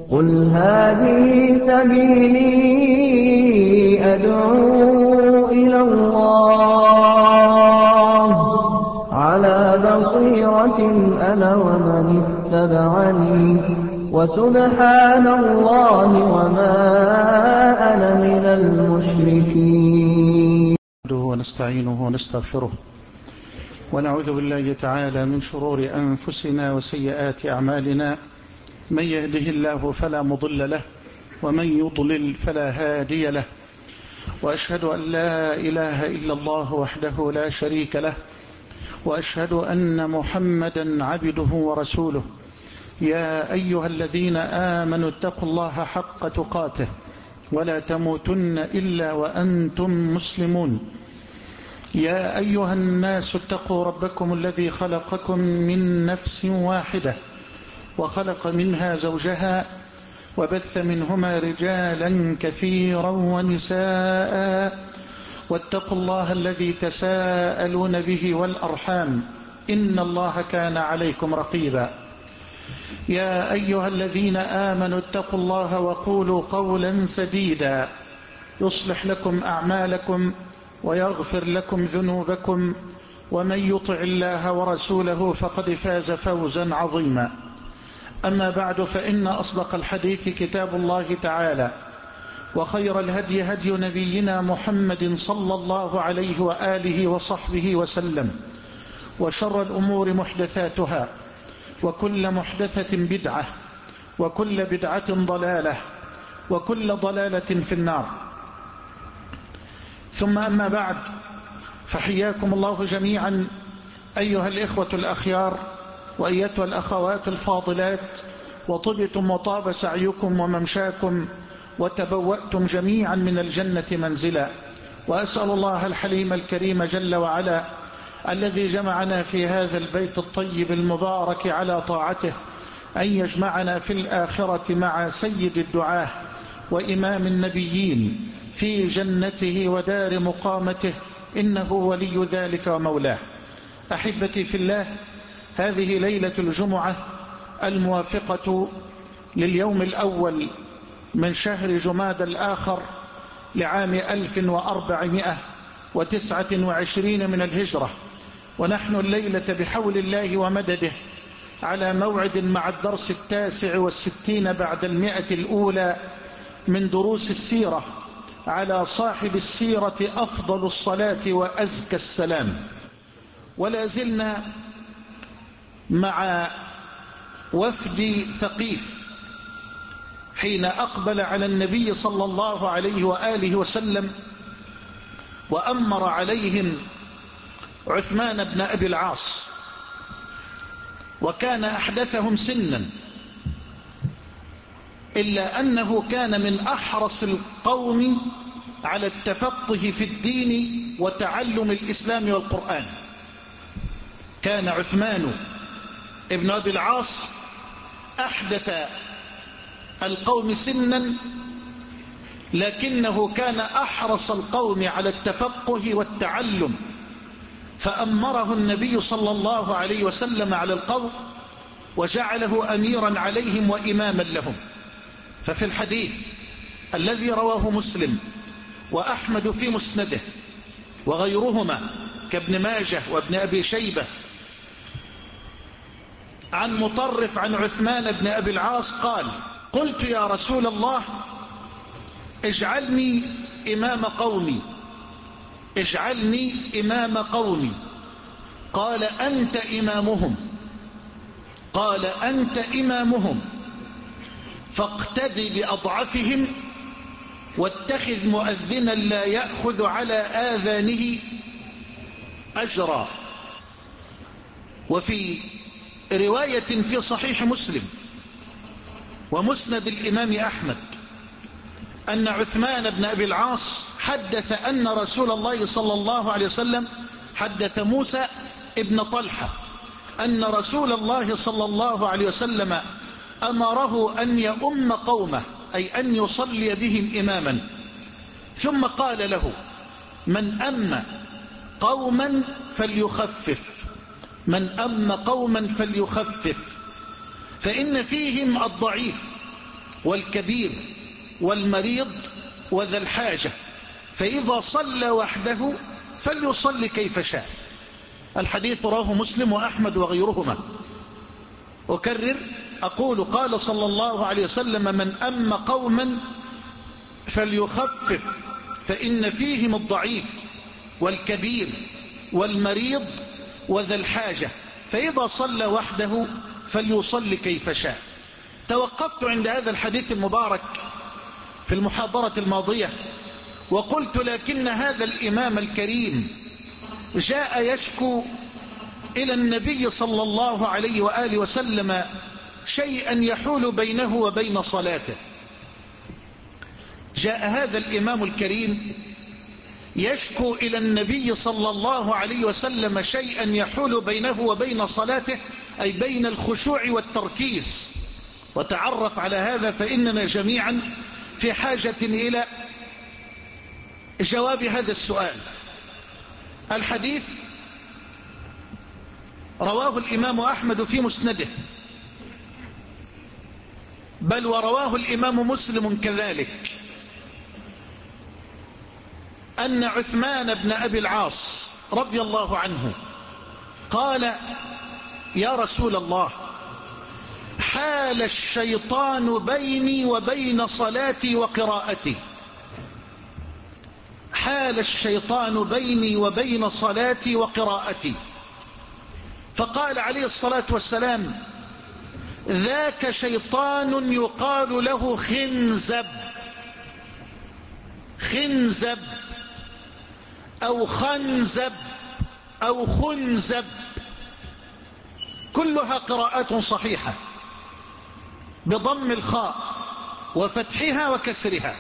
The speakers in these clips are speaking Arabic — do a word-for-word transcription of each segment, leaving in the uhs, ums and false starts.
قل هذه سبيلي أدعو إلى الله على بصيرة أنا ومن اتبعني وسبحان الله وما أنا من المشركين. ونستعينه ونستغفره ونعوذ بالله تعالى من شرور أنفسنا وسيئات أعمالنا، من يهده الله فلا مضل له ومن يضلل فلا هادي له، وأشهد أن لا إله إلا الله وحده لا شريك له، وأشهد أن محمدا عبده ورسوله. يا أيها الذين آمنوا اتقوا الله حق تقاته ولا تموتن إلا وأنتم مسلمون. يا أيها الناس اتقوا ربكم الذي خلقكم من نفس واحدة وخلق منها زوجها وبث منهما رجالا كثيرا ونساء، واتقوا الله الذي تساءلون به والأرحام إن الله كان عليكم رقيبا. يا أيها الذين آمنوا اتقوا الله وقولوا قولا سديدا يصلح لكم أعمالكم ويغفر لكم ذنوبكم، ومن يطع الله ورسوله فقد فاز فوزا عظيما. أما بعد، فإن أصدق الحديث كتاب الله تعالى، وخير الهدي هدي نبينا محمد صلى الله عليه وآله وصحبه وسلم، وشر الأمور محدثاتها، وكل محدثة بدعة، وكل بدعة ضلالة، وكل ضلالة في النار. ثم أما بعد، فحياكم الله جميعا أيها الإخوة الأخيار وأيتها الأخوات الفاضلات، وطبتم وطاب سعيكم وممشاكم وتبوأتم جميعا من الجنة منزلا. وأسأل الله الحليم الكريم جل وعلا الذي جمعنا في هذا البيت الطيب المبارك على طاعته أن يجمعنا في الآخرة مع سيد الدعاة وإمام النبيين في جنته ودار مقامته، إنه ولي ذلك ومولاه. أحبتي في الله، هذه ليلة الجمعة الموافقة لليوم الأول من شهر جماد الآخر لعام ألف وأربعمائة وتسعة وعشرين من الهجرة، ونحن الليلة بحول الله ومدده على موعد مع الدرس التاسع والستين بعد المئة الأولى من دروس السيرة على صاحب السيرة أفضل الصلاة وأزكى السلام. ولا زلنا مع وفد ثقيف حين أقبل على النبي صلى الله عليه وآله وسلم وأمر عليهم عثمان بن أبي العاص، وكان أحدثهم سنا، إلا أنه كان من أحرص القوم على التفقه في الدين وتعلم الإسلام والقرآن. كان عثمان ابن أبي العاص أحدث القوم سنا، لكنه كان أحرص القوم على التفقه والتعلم، فأمره النبي صلى الله عليه وسلم على القوم وجعله أميرا عليهم وإماما لهم. ففي الحديث الذي رواه مسلم وأحمد في مسنده وغيرهما كابن ماجه وابن أبي شيبة عن مطرف عن عثمان بن أبي العاص قال: قلت يا رسول الله اجعلني إمام قومي اجعلني إمام قومي قال أنت إمامهم قال أنت إمامهم فاقتدي بأضعفهم واتخذ مؤذنا لا يأخذ على آذانه أجرا. وفي رواية في صحيح مسلم ومسند الإمام أحمد أن عثمان بن أبي العاص حدث أن رسول الله صلى الله عليه وسلم حدث موسى ابن طلحة أن رسول الله صلى الله عليه وسلم أمره أن يؤم قومه، أي أن يصلي بهم إماما، ثم قال له: من أم قوما فليخفف من أم قوما فليخفف فإن فيهم الضعيف والكبير والمريض وذا الحاجة، فإذا صلى وحده فليصلي كيف شاء. الحديث رواه مسلم وأحمد وغيرهما. أكرر أقول قال صلى الله عليه وسلم: من أم قوما فليخفف فإن فيهم الضعيف والكبير والمريض وذا الحاجة، فإذا صلى وحده فليصلي كيف شاء. توقفت عند هذا الحديث المبارك في المحاضرة الماضية وقلت: لكن هذا الإمام الكريم جاء يشكو إلى النبي صلى الله عليه وآله وسلم شيئا يحول بينه وبين صلاته. جاء هذا الإمام الكريم يشكو إلى النبي صلى الله عليه وسلم شيئا يحول بينه وبين صلاته، أي بين الخشوع والتركيز. وتعرف على هذا فإننا جميعا في حاجة إلى جواب هذا السؤال. الحديث رواه الإمام أحمد في مسنده، بل ورواه الإمام مسلم كذلك، أن عثمان بن أبي العاص رضي الله عنه قال: يا رسول الله، حال الشيطان بيني وبين صلاتي وقراءتي. حال الشيطان بيني وبين صلاتي وقراءتي. فقال عليه الصلاة والسلام: ذاك شيطان يقال له خنزب. خنزب أو خنزب أو خنزب، كلها قراءات صحيحة بضم الخاء وفتحها وكسرها.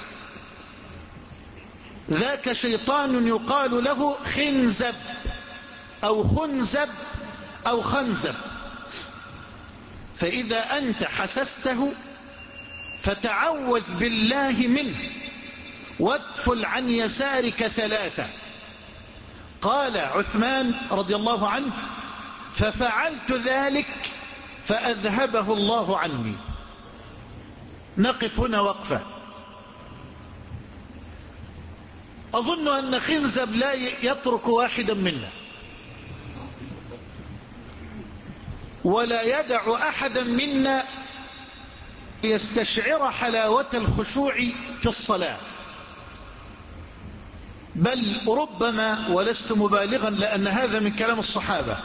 ذاك شيطان يقال له خنزب أو خنزب أو خنزب، فإذا أنت حسسته فتعوذ بالله منه وادفل عن يسارك ثلاثة. قال عثمان رضي الله عنه: ففعلت ذلك فأذهبه الله عني. نقف هنا وقفة. أظن أن خنزب لا يترك واحدا منا ولا يدع أحدا منا يستشعر حلاوة الخشوع في الصلاة، بل ربما، ولست مبالغا لأن هذا من كلام الصحابة،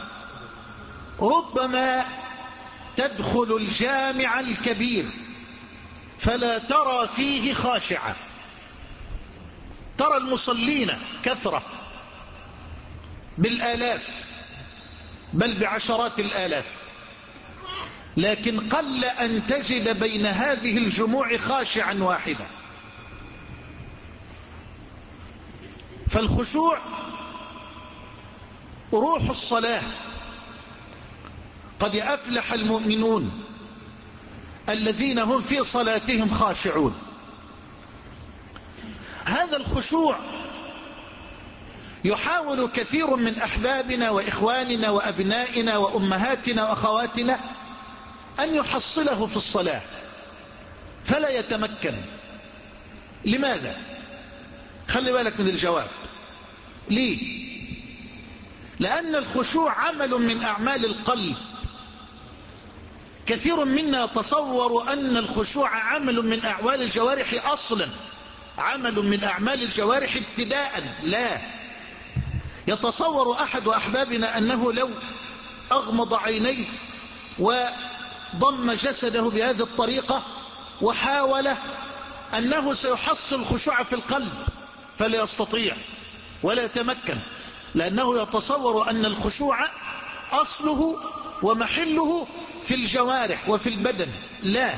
ربما تدخل الجامع الكبير فلا ترى فيه خاشعة. ترى المصلين كثرة بالآلاف بل بعشرات الآلاف، لكن قل أن تجد بين هذه الجموع خاشعا واحدا. فالخشوع روح الصلاة. قد أفلح المؤمنون الذين هم في صلاتهم خاشعون. هذا الخشوع يحاول كثير من أحبابنا وإخواننا وأبنائنا وأمهاتنا وأخواتنا أن يحصله في الصلاة فلا يتمكن. لماذا؟ خلي بالك من الجواب. ليه؟ لأن الخشوع عمل من أعمال القلب. كثير منا يتصور أن الخشوع عمل من أعمال الجوارح أصلا، عمل من أعمال الجوارح ابتداء. لا، يتصور أحد أحبابنا أنه لو أغمض عينيه وضم جسده بهذه الطريقة وحاول أنه سيحصل الخشوع في القلب، فلا يستطيع ولا يتمكن، لأنه يتصور أن الخشوع أصله ومحله في الجوارح وفي البدن. لا،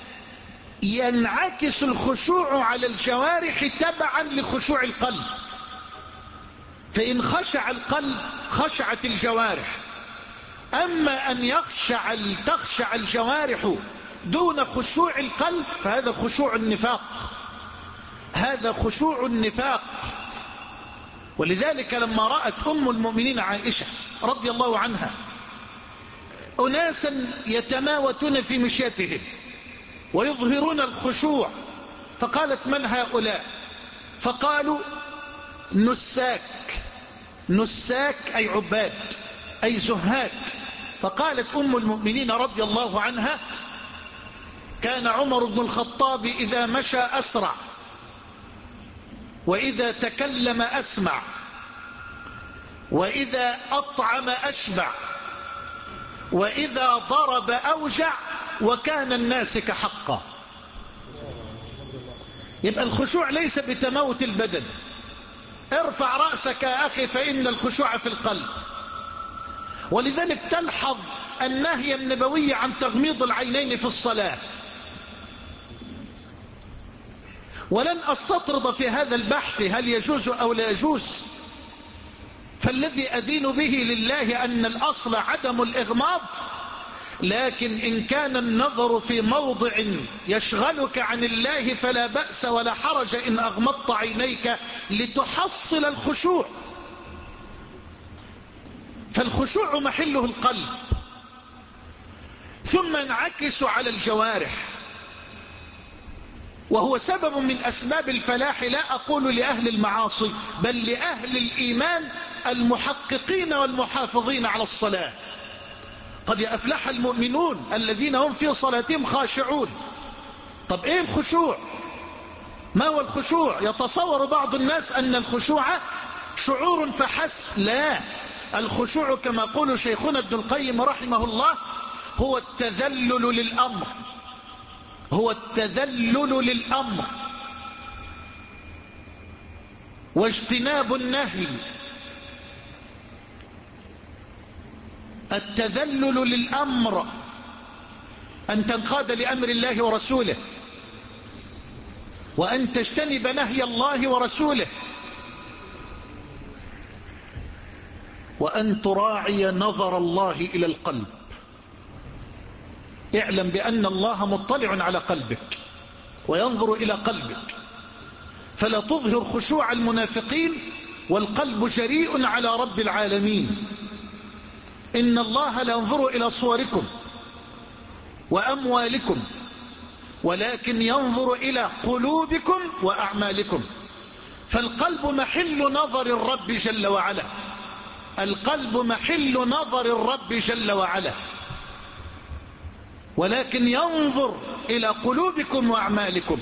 ينعكس الخشوع على الجوارح تبعا لخشوع القلب. فإن خشع القلب خشعت الجوارح. أما أن يخشع تخشع الجوارح دون خشوع القلب فهذا خشوع النفاق. هذا خشوع النفاق. ولذلك لما رأت أم المؤمنين عائشة رضي الله عنها أناسا يتماوتون في مشيتهم ويظهرون الخشوع. فقالت: من هؤلاء؟ فقالوا: نساك. نساك أي عباد، أي زهاد. فقالت أم المؤمنين رضي الله عنها: كان عمر بن الخطاب إذا مشى أسرع، وإذا تكلم أسمع، وإذا أطعم أشبع، وإذا ضرب أوجع، وكان الناسك حقا. يبقى الخشوع ليس بتموت البدن. ارفع رأسك يا أخي، فإن الخشوع في القلب. ولذلك تلحظ النهي النبوي عن تغميض العينين في الصلاة. ولن أستطرد في هذا البحث هل يجوز أو لا يجوز، فالذي أدين به لله أن الأصل عدم الإغماض. لكن إن كان النظر في موضع يشغلك عن الله فلا بأس ولا حرج إن أغمضت عينيك لتحصل الخشوع. فالخشوع محله القلب، ثم انعكس على الجوارح، وهو سبب من أسباب الفلاح. لا أقول لأهل المعاصي، بل لأهل الإيمان المحققين والمحافظين على الصلاة. قد أفلح المؤمنون الذين هم في صلاتهم خاشعون. طب إيه الخشوع؟ ما هو الخشوع؟ يتصور بعض الناس أن الخشوع شعور فحسب. لا، الخشوع كما يقول شيخنا ابن القيم رحمه الله هو التذلل للأمر، هو التذلل للأمر واجتناب النهي. التذلل للأمر أن تنقاد لأمر الله ورسوله، وأن تجتنب نهي الله ورسوله، وأن تراعي نظر الله إلى القلب. اعلم بأن الله مطلع على قلبك وينظر إلى قلبك، فلا تظهر خشوع المنافقين والقلب جريء على رب العالمين. إن الله لا ينظر إلى صوركم وأموالكم، ولكن ينظر إلى قلوبكم وأعمالكم. فالقلب محل نظر الرب جل وعلا، القلب محل نظر الرب جل وعلا، ولكن ينظر إلى قلوبكم وأعمالكم.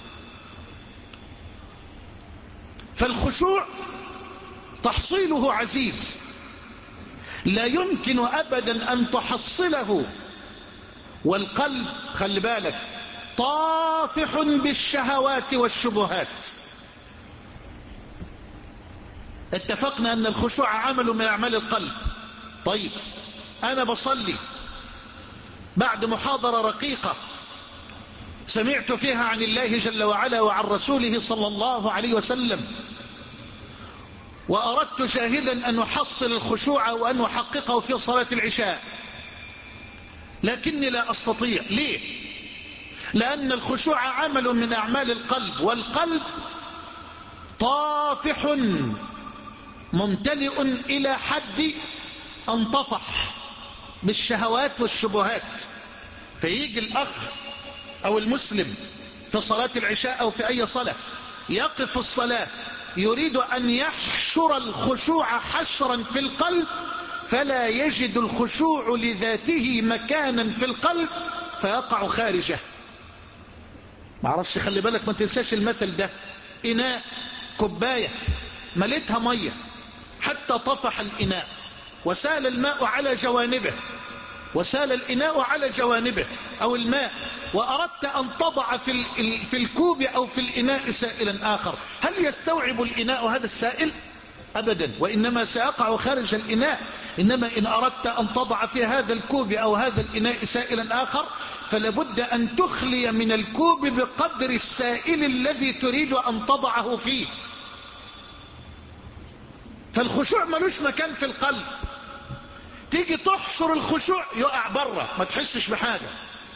فالخشوع تحصيله عزيز، لا يمكن أبدا أن تحصله والقلب خلي بالك طافح بالشهوات والشبهات. اتفقنا أن الخشوع عمل من أعمال القلب. طيب أنا بصلي بعد محاضرة رقيقة سمعت فيها عن الله جل وعلا وعن رسوله صلى الله عليه وسلم، وأردت شاهدا أن أحصل الخشوع وأن أحققه في صلاة العشاء، لكني لا أستطيع. ليه؟ لأن الخشوع عمل من أعمال القلب، والقلب طافح ممتلئ إلى حد أن طفح بالشهوات والشبهات. فيجي الأخ أو المسلم في صلاة العشاء أو في أي صلاة يقف في الصلاة يريد أن يحشر الخشوع حشرا في القلب، فلا يجد الخشوع لذاته مكانا في القلب فيقع خارجه. معرفش، خلي بالك ما تنساش المثل ده. إناء كوباية مليتها مية حتى طفح الإناء وسال الماء على جوانبه، وسال الإناء على جوانبه أو الماء، وأردت أن تضع في في الكوب أو في الإناء سائلا آخر، هل يستوعب الإناء هذا السائل؟ أبدا، وإنما سيقع خارج الإناء. إنما إن أردت أن تضع في هذا الكوب أو هذا الإناء سائلا آخر فلابد أن تخلي من الكوب بقدر السائل الذي تريد أن تضعه فيه. فالخشوع ملوش مكان في القلب. تيجي تحشر الخشوع يقع بره، ما تحسش بحاجة،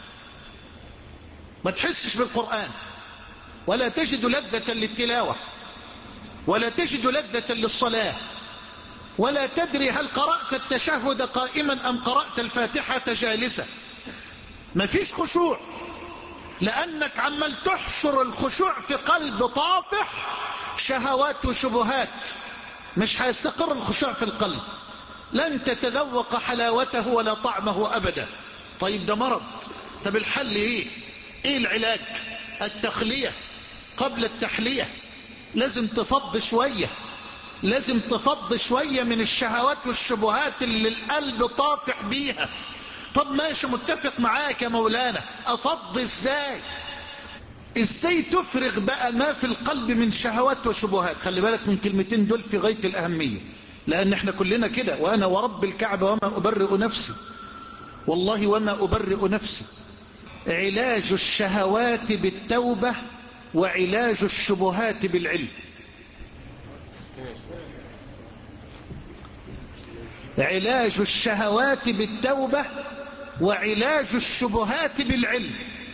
ما تحسش بالقرآن، ولا تجد لذة للتلاوة، ولا تجد لذة للصلاة، ولا تدري هل قرأت التشهد قائما أم قرأت الفاتحة جالسة. ما فيش خشوع. لأنك عمال تحشر الخشوع في قلب طافح شهوات وشبهات، مش هيستقر الخشوع في القلب، لن تتذوق حلاوته ولا طعمه أبدا. طيب ده مرض. طب الحل ايه؟ ايه العلاج؟ التخلية قبل التحلية. لازم تفض شوية، لازم تفض شوية من الشهوات والشبهات اللي القلب طافح بيها. طب ماشي، متفق معاك يا مولانا، افض ازاي؟ ازاي تفرغ بقى ما في القلب من شهوات وشبهات؟ خلي بالك من كلمتين دول في غاية الأهمية، لأن احنا كلنا كده. وأنا ورب الكعبة وما أبرئ نفسي، والله وما أبرئ نفسي. علاج الشهوات بالتوبة وعلاج الشبهات بالعلم. علاج الشهوات بالتوبة وعلاج الشبهات بالعلم.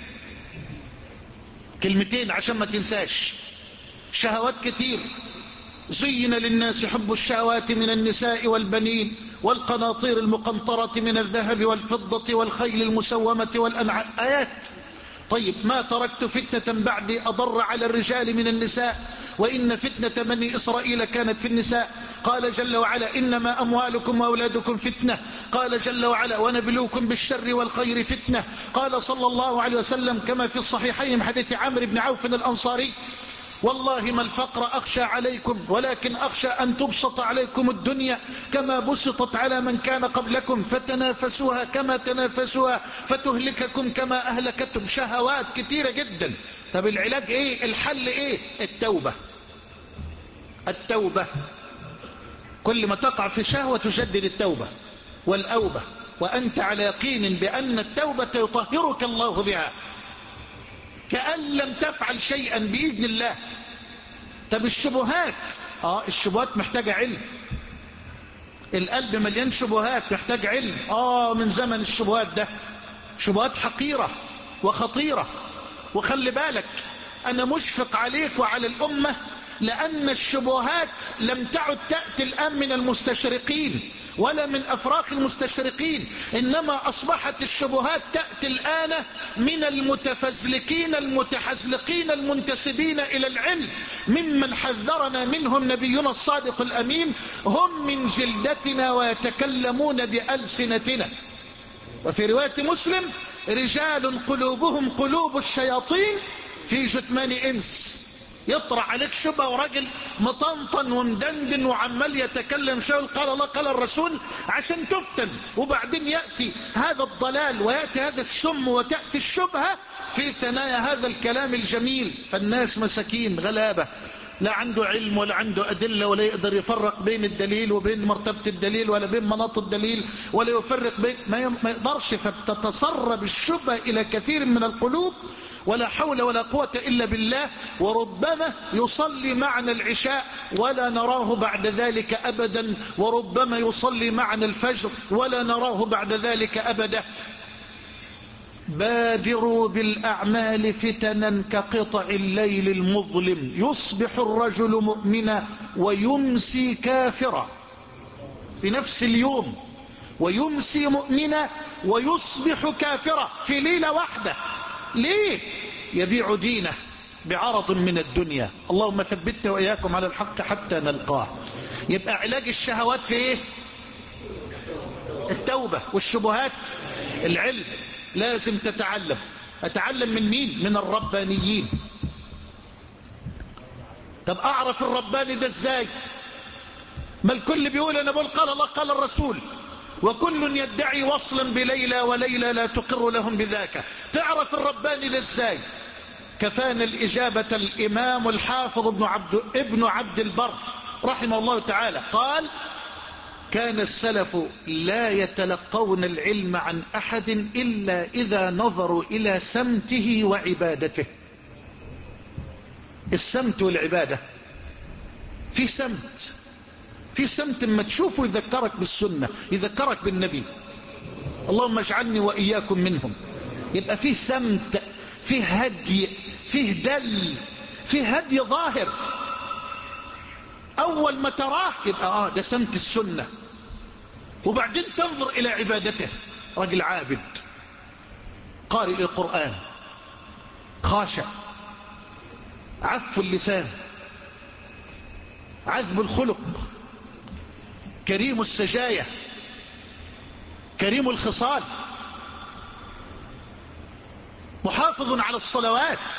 كلمتين عشان ما تنساش. شهوات كتير. زين للناس حب الشهوات من النساء والبنين والقناطير المقنطرة من الذهب والفضة والخيل المسومة والأنعام، آيات. طيب ما تركت فتنة بعدي أضر على الرجال من النساء وإن فتنة بني إسرائيل كانت في النساء. قال جل وعلا إنما أموالكم وأولادكم فتنة. قال جل وعلا ونبلوكم بالشر والخير فتنة. قال صلى الله عليه وسلم كما في الصحيحين من حديث عمرو بن عوف الأنصاري والله ما الفقر أخشى عليكم ولكن أخشى أن تبسط عليكم الدنيا كما بسطت على من كان قبلكم فتنافسوها كما تنافسوها فتهلككم كما أهلكتم. شهوات كتيرة جدا. طب العلاج إيه؟ الحل إيه؟ التوبة. التوبة. كل ما تقع في شهوة تجدد التوبة والأوبة، وأنت على يقين بأن التوبة يطهرك الله بها كأن لم تفعل شيئا بإذن الله. طب الشبهات، اه الشبهات محتاجة علم. القلب مليان شبهات، محتاج علم. اه من زمن الشبهات ده، شبهات حقيرة وخطيرة. وخلي بالك انا مشفق عليك وعلى الامة، لان الشبهات لم تعد تأتي الان من المستشرقين ولا من افراخ المستشرقين، انما اصبحت الشبهات تأتي الان من المتفزلكين المتحزلقين المنتسبين الى العلم، ممن حذرنا منهم نبينا الصادق الامين. هم من جلدتنا ويتكلمون بألسنتنا. وفي رواية مسلم رجال قلوبهم قلوب الشياطين في جثمان انس. يطرح عليك شبه وراجل مطنطن ومدندن وعمال يتكلم شاول قال الله قال الرسول عشان تفتن، وبعدين يأتي هذا الضلال ويأتي هذا السم وتأتي الشبهة في ثنايا هذا الكلام الجميل. فالناس مساكين غلابة، لا عنده علم ولا عنده أدلة ولا يقدر يفرق بين الدليل وبين مرتبة الدليل ولا بين مناط الدليل ولا يفرق بين ما يقدرش. فبتتسرب الشبهة إلى كثير من القلوب ولا حول ولا قوة إلا بالله. وربما يصلي معنا العشاء ولا نراه بعد ذلك أبدا، وربما يصلي معنا الفجر ولا نراه بعد ذلك أبدا. بادروا بالأعمال فتنا كقطع الليل المظلم يصبح الرجل مؤمنا ويمسي كافرا في نفس اليوم، ويمسي مؤمنا ويصبح كافرا في ليلة واحدة. ليه؟ يبيع دينه بعرض من الدنيا. اللهم ثبتنا وإياكم على الحق حتى نلقاه. يبقى علاج الشهوات في ايه؟ التوبة. والشبهات العلم. لازم تتعلم. أتعلم من مين؟ من الربانيين. طب أعرف الرباني ده ازاي؟ ما الكل بيقول أنا بقول قال الله قال الرسول، وكل يدعي وصلا بليلى وليلى لا تقر لهم بذاك. تعرف الرباني ده ازاي؟ كفانا الإجابة الإمام الحافظ ابن عبد, ابن عبد البر رحمه الله تعالى قال كان السلف لا يتلقون العلم عن أحد إلا إذا نظروا إلى سمته وعبادته. السمت والعبادة في سمت، في سمت ما تشوفه يذكرك بالسنة يذكرك بالنبي، اللهم اجعلني وإياكم منهم. يبقى فيه سمت، فيه هدي، فيه دل، فيه هدي ظاهر. أول ما تراه يبقى آه ده سمت السنة. وبعدين تنظر إلى عبادته، رجل عابد قارئ القرآن خاشع، عف اللسان، عذب الخلق، كريم السجايا، كريم الخصال، محافظ على الصلوات،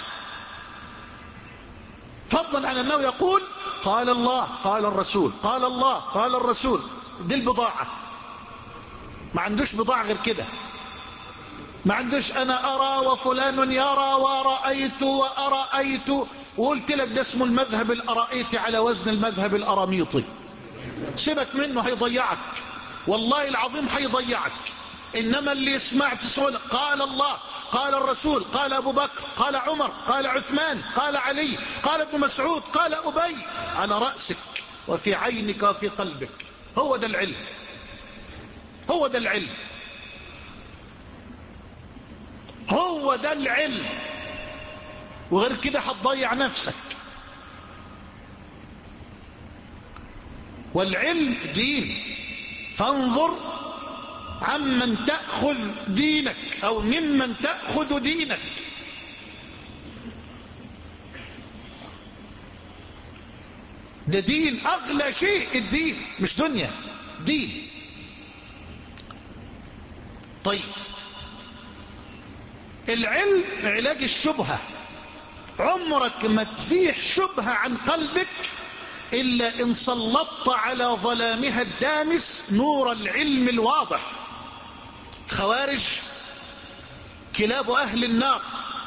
فضلا عن أنه يقول قال الله قال الرسول قال الله قال الرسول. دي البضاعة، ما عندوش بضاعة غير كده. ما عندوش أنا أرى وفلان يرى ورأيت وأرأيت، وقلت لك ده اسمه المذهب الأرائيتي على وزن المذهب الأراميطي. سيبك منه، هيضيعك والله العظيم، هيضيعك. إنما اللي يسمع تسأل قال الله قال الرسول قال أبو بكر قال عمر قال عثمان قال علي قال ابن مسعود قال أبي، على رأسك وفي عينك وفي قلبك. هو ده العلم، هو ده العلم، هو ده العلم. وغير كده هتضيع نفسك. والعلم دين، فانظر عمن تأخذ دينك أو ممن تأخذ دينك. ده دين، أغلى شيء الدين، مش دنيا، دين. طيب، العلم علاج الشبهة. عمرك ما تزيح شبهة عن قلبك إلا إن سلطت على ظلامها الدامس نور العلم الواضح. خوارج كلاب أهل النار،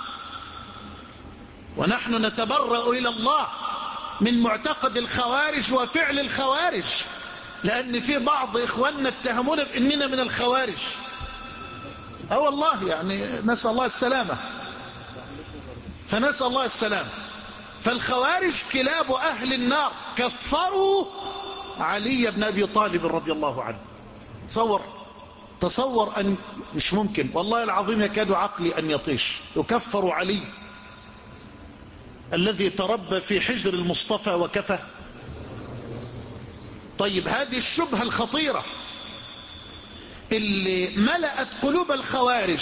ونحن نتبرأ إلى الله من معتقد الخوارج وفعل الخوارج، لأن في بعض إخواننا اتهمونا بأننا من الخوارج. اه والله، يعني نسأل الله السلامة، فنسأل الله السلامة. فالخوارج كلاب أهل النار، كفروا علي بن أبي طالب رضي الله عنه. تصور تصور أن مش ممكن والله العظيم، يكاد عقلي أن يطيش. يكفر علي الذي تربى في حجر المصطفى وكفى. طيب، هذه الشبهة الخطيرة اللي ملأت قلوب الخوارج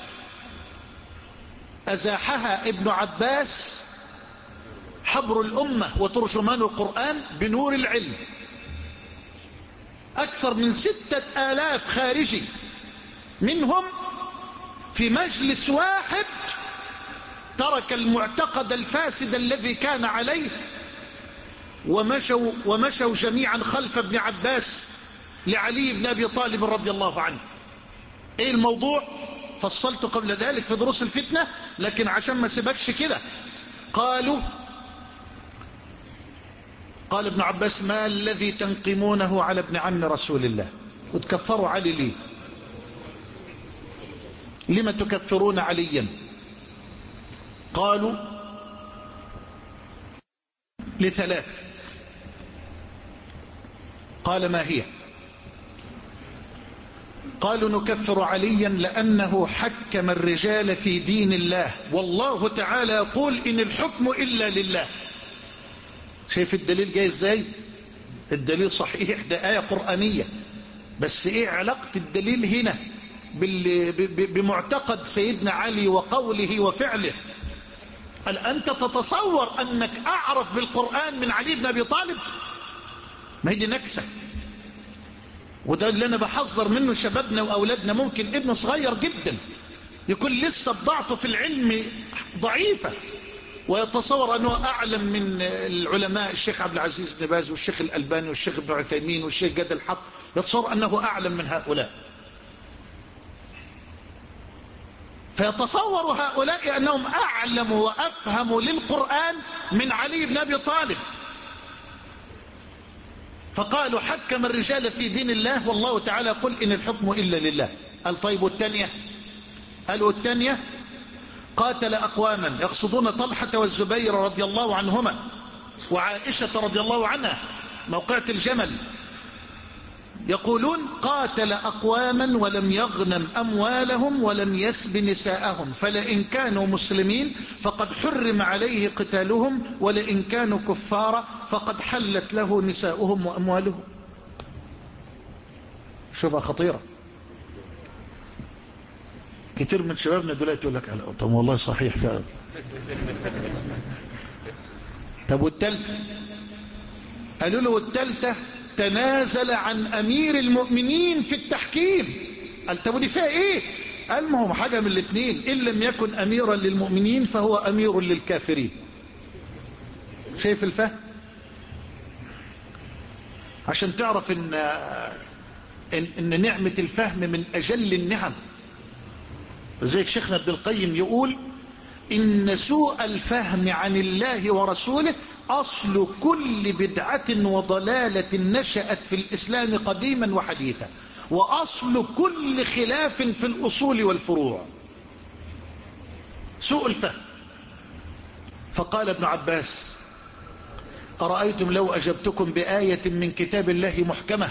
أزاحها ابن عباس حبر الأمة وترجمان القرآن بنور العلم. أكثر من ستة آلاف خارجي منهم في مجلس واحد ترك المعتقد الفاسد الذي كان عليه ومشوا, ومشوا جميعا خلف ابن عباس لعلي بن أبي طالب رضي الله عنه. ايه الموضوع؟ فصلت قبل ذلك في دروس الفتنة، لكن عشان ما سبكش كده. قالوا قال ابن عباس: ما الذي تنقمونه على ابن عم رسول الله؟ وتكفروا علي ليه؟ لما تكفرون عليا؟ قالوا لثلاث. قال: ما هي؟ قالوا: نكفر عليا لأنه حكم الرجال في دين الله، والله تعالى يقول: إن الحكم إلا لله. شايف الدليل جاي ازاي؟ الدليل صحيح، ده آية قرآنية، بس ايه علاقة الدليل هنا بمعتقد سيدنا علي وقوله وفعله؟ هل أنت تتصور أنك أعرف بالقرآن من علي بن أبي طالب؟ ما هي دي نكسة. وده اللي أنا بحذر منه شبابنا وأولادنا. ممكن ابن صغير جدا يكون لسه بضاعته في العلم ضعيفة ويتصور أنه أعلم من العلماء الشيخ عبد العزيز بن باز والشيخ الألباني والشيخ ابن عثيمين والشيخ جاد الحق، يتصور أنه أعلم من هؤلاء. فيتصور هؤلاء أنهم أعلم وأفهم للقرآن من علي بن أبي طالب. فقالوا: حكم الرجال في دين الله، والله تعالى قل إن الحكم إلا لله. قال: طيب والتانية؟ قالوا: التانية قاتل أقواما، يقصدون طلحة والزبير رضي الله عنهما وعائشة رضي الله عنها موقعة الجمل، يقولون: قاتل أقواما ولم يغنم أموالهم ولم يسب نساءهم، فلئن كانوا مسلمين فقد حرم عليه قتالهم، ولئن كانوا كفارا فقد حلت له نساؤهم وأموالهم. شوفها خطيرة. كتير من شبابنا دلوقتي يقول لك طب والله صحيح فعلا. طب والتالتة؟ قالوا له والتالتة تنازل عن أمير المؤمنين في التحكيم. قال طب ودي فيها إيه؟ قال ما هو حاجة من الاثنين، إن لم يكن أميرا للمؤمنين فهو أمير للكافرين. شايف الفهم؟ عشان تعرف إن, إن, إن نعمة الفهم من أجل النعم. وزيك شيخنا ابن القيم يقول إن سوء الفهم عن الله ورسوله أصل كل بدعة وضلالة نشأت في الإسلام قديما وحديثا، وأصل كل خلاف في الأصول والفروع. سوء الفهم. فقال ابن عباس أرأيتم لو أجبتكم بآية من كتاب الله محكمة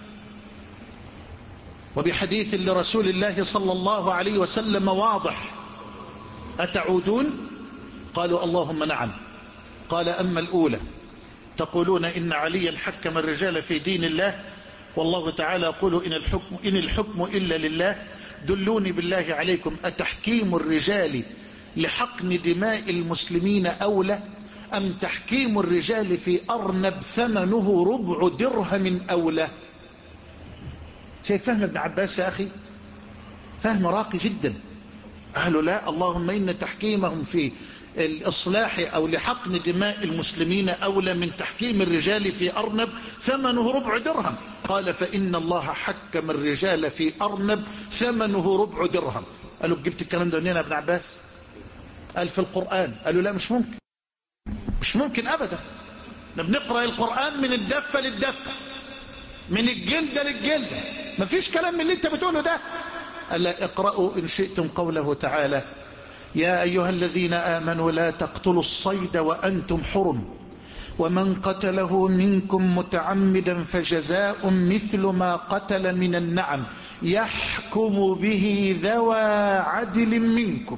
وبحديث لرسول الله صلى الله عليه وسلم واضح أتعودون؟ قالوا اللهم نعم. قال أما الأولى تقولون إن عليا حكم الرجال في دين الله، والله تعالى يقول إن الحكم, إن الحكم إلا لله، دلوني بالله عليكم أتحكيم الرجال لحقن دماء المسلمين أولى أم تحكيم الرجال في أرنب ثمنه ربع درهم أولى؟ شايف فهم ابن عباس يا أخي؟ فهم راقي جدا. قالوا لا، اللهم إن تحكيمهم في الإصلاح أو لحقن دماء المسلمين أولى من تحكيم الرجال في أرنب ثمنه ربع درهم. قال فإن الله حكم الرجال في أرنب ثمنه ربع درهم. قالوا جبت الكلام ده منين يا ابن عباس؟ قال في القرآن. قالوا لا مش ممكن، مش ممكن أبدا. بنقرأ القرآن من الدفة للدفة، من الجلدة للجلدة، مفيش كلام من اللي انت بتقوله ده. ألا اقرأوا إن شئتم قوله تعالى يا أيها الذين آمنوا لا تقتلوا الصيد وأنتم حرم ومن قتله منكم متعمدا فجزاء مثل ما قتل من النعم يحكم به ذوى عدل منكم.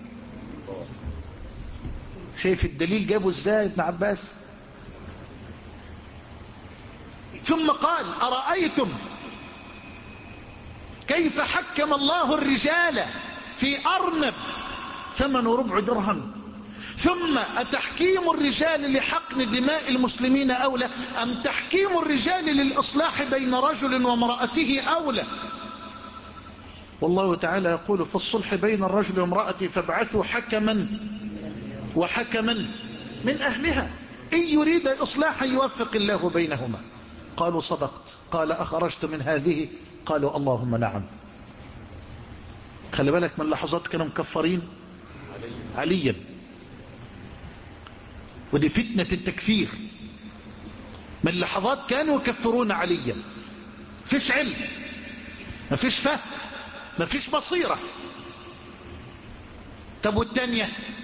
شايف الدليل جابه ازاي ابن عباس؟ ثم قال أرأيتم كيف حكم الله الرجال في أرنب ثمن ربع درهم، ثم أتحكيم الرجال لحقن دماء المسلمين أولى أم تحكيم الرجال للإصلاح بين رجل وامرأته أولى؟ والله تعالى يقول في الصلح بين الرجل وامرأته فابعثوا حكما وحكما من أهلها إن يريد إصلاحا يوفق الله بينهما. قالوا صدقت. قال أخرجت من هذه؟ قالوا اللهم نعم. خلي بالك من لحظات كانوا مكفرين عليا، ودي فتنة التكفير. من لحظات كانوا يكفرون عليا، فيش علم، ما فيش فهم، ما فيش بصيرة. طب والتانية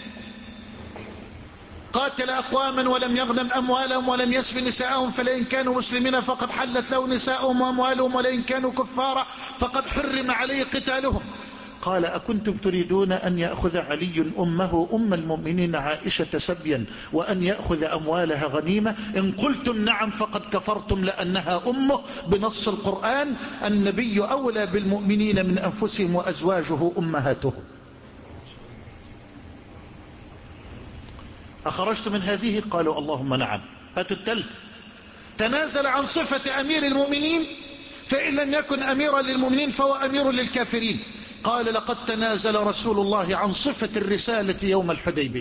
قاتل أقواما ولم يغنم أموالهم ولم يسف نساءهم فلئن كانوا مسلمين فقد حلت له نساءهم وأموالهم ولئن كانوا كفارا فقد حرم عليه قتالهم. قال أكنتم تريدون أن يأخذ علي أمه أم المؤمنين عائشة سبيا وأن يأخذ أموالها غنيمة؟ إن قلتم نعم فقد كفرتم لأنها أمه بنص القرآن. النبي أولى بالمؤمنين من أنفسهم وأزواجه أمهاتهم. أخرجت من هذه؟ قالوا اللهم نعم. هاتوا التالت. تنازل عن صفة أمير المؤمنين فإن لم يكن أميرا للمؤمنين فهو أمير للكافرين. قال لقد تنازل رسول الله عن صفة الرسالة يوم الحديبية.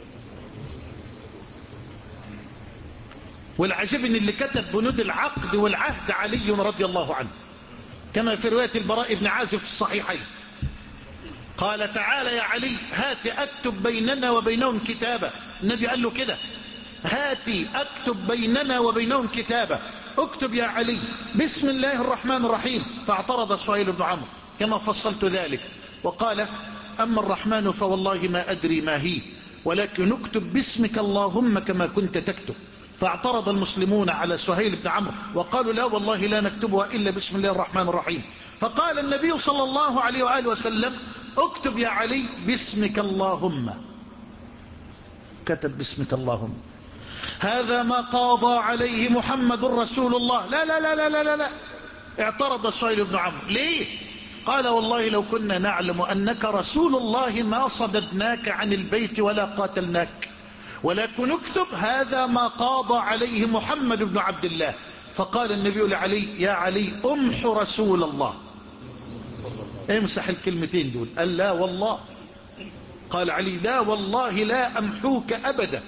والعجب ان اللي كتب بنود العقد والعهد علي رضي الله عنه، كما في رواية البراء بن عازب في الصحيحين. قال تعالى يا علي هات أكتب بيننا وبينهم كتابا. النبي قال له كده، هاتي أكتب بيننا وبينهم كتابا. اكتب يا علي بسم الله الرحمن الرحيم. فاعترض سهيل بن عمرو كما فصلت ذلك وقال أما الرحمن فوالله ما أدري ما هي ولكن اكتب باسمك اللهم كما كنت تكتب. فاعترض المسلمون على سهيل بن عمرو وقالوا لا والله لا نكتبها إلا بسم الله الرحمن الرحيم. فقال النبي صلى الله عليه وآله وسلم اكتب يا علي باسمك اللهم. كتب باسمك اللهم. هذا ما قاضى عليه محمد رسول الله. لا لا لا لا لا لا, لا. اعترض سهيل بن عمرو. ليه؟ قال والله لو كنا نعلم أنك رسول الله ما صددناك عن البيت ولا قاتلناك، ولكن اكتب هذا ما قاضى عليه محمد بن عبد الله. فقال النبي لعلي: يا علي أمح رسول الله، امسح الكلمتين دول. قال: لا والله. قال علي: لا والله لا أمحوك أبدا،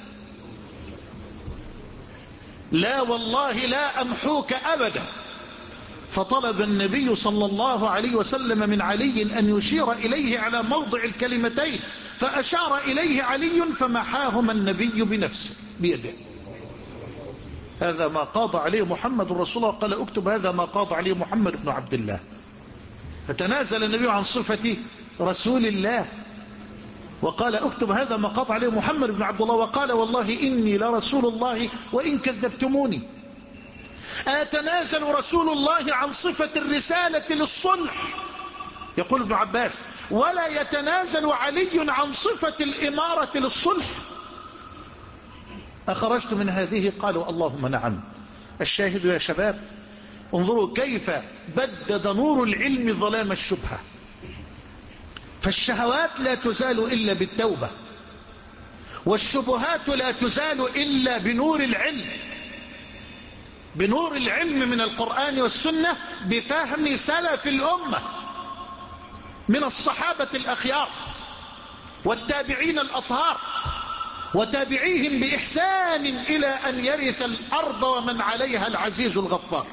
لا والله لا أمحوك أبدا. فطلب النبي صلى الله عليه وسلم من علي أن يشير إليه على موضع الكلمتين، فأشار إليه علي فمحاهما النبي بنفسه بيده. هذا ما قاضى عليه محمد رسول الله. قال: اكتب هذا ما قاضى عليه محمد بن عبد الله. فتنازل النبي عن صفة رسول الله وقال: اكتب هذا ما قاضى عليه محمد بن عبد الله. وقال: والله إني لرسول الله وإن كذبتموني. أتنازل رسول الله عن صفة الرسالة للصلح، يقول ابن عباس، ولا يتنازل علي عن صفة الإمارة للصلح؟ أخرجت من هذه؟ قالوا: اللهم نعم. الشاهد يا شباب، انظروا كيف بدد نور العلم ظلام الشبهة. فالشهوات لا تزال إلا بالتوبة، والشبهات لا تزال إلا بنور العلم، بنور العلم من القرآن والسنة، بفهم سلف الأمة من الصحابة الأخيار والتابعين الأطهار وتابعيهم بإحسان إلى أن يرث الأرض ومن عليها العزيز الغفار.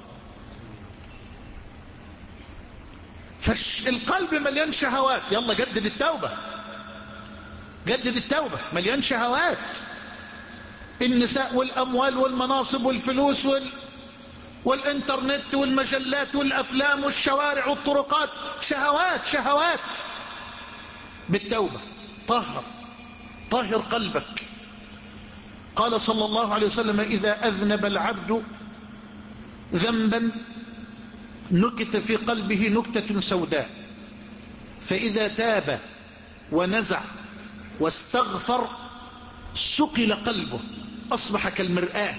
فالقلب مليان شهوات. يلا جدد التوبة، جدد التوبة. مليان شهوات، النساء والأموال والمناصب والفلوس وال... والإنترنت والمجلات والأفلام والشوارع والطرقات. شهوات شهوات. بالتوبة طهر، طهر قلبك. قال صلى الله عليه وسلم: إذا أذنب العبد ذنبا نكت في قلبه نكتة سوداء، فإذا تاب ونزع واستغفر سقل قلبه أصبح كالمرآة.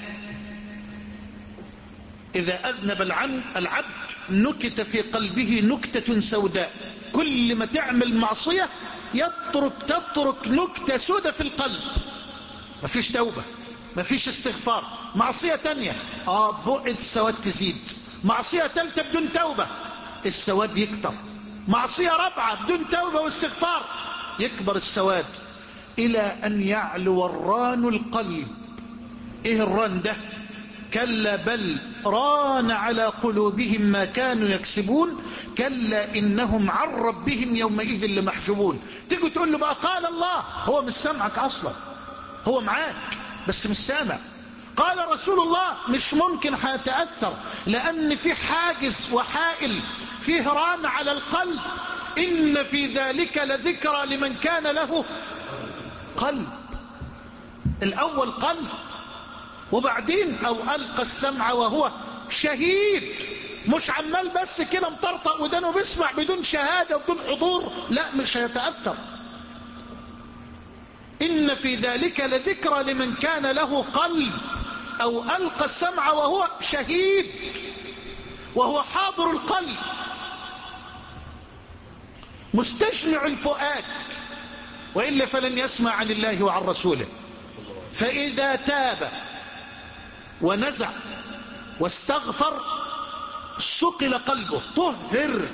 إذا أذنب العبد نكت في قلبه نكتة سوداء، كل ما تعمل معصية يترك تترك نكتة سودة في القلب. ما فيش توبة، ما فيش استغفار. معصية تانية، آه بقعة السواد تزيد. معصية تالتة بدون توبة السواد يكتر. معصية رابعة بدون توبة واستغفار يكبر السواد، إلى أن يعلو الران القلب. إيه الران ده؟ كلا بل ران على قلوبهم ما كانوا يكسبون، كلا إنهم عن ربهم يومئذ لمحجوبون. تيجي تقول له بقى قال الله، هو مش سامعك أصلا، هو معاك بس مش سامع. قال رسول الله، مش ممكن هيتأثر، لأن في حاجز وحائل، فيه ران على القلب. إن في ذلك لذكرى لمن كان له قلب. الأول قلب، وبعدين أو ألقى السمع وهو شهيد. مش عمال بس كده مطرطق ودانه بيسمع بدون شهادة وبدون حضور، لا مش هيتأثر. إن في ذلك لذكرى لمن كان له قلب أو ألقى السمع وهو شهيد، وهو حاضر القلب مستجمع الفؤاد، وإلا فلن يسمع عن الله وعن رسوله. فإذا تاب ونزع واستغفر سقل قلبه، طهر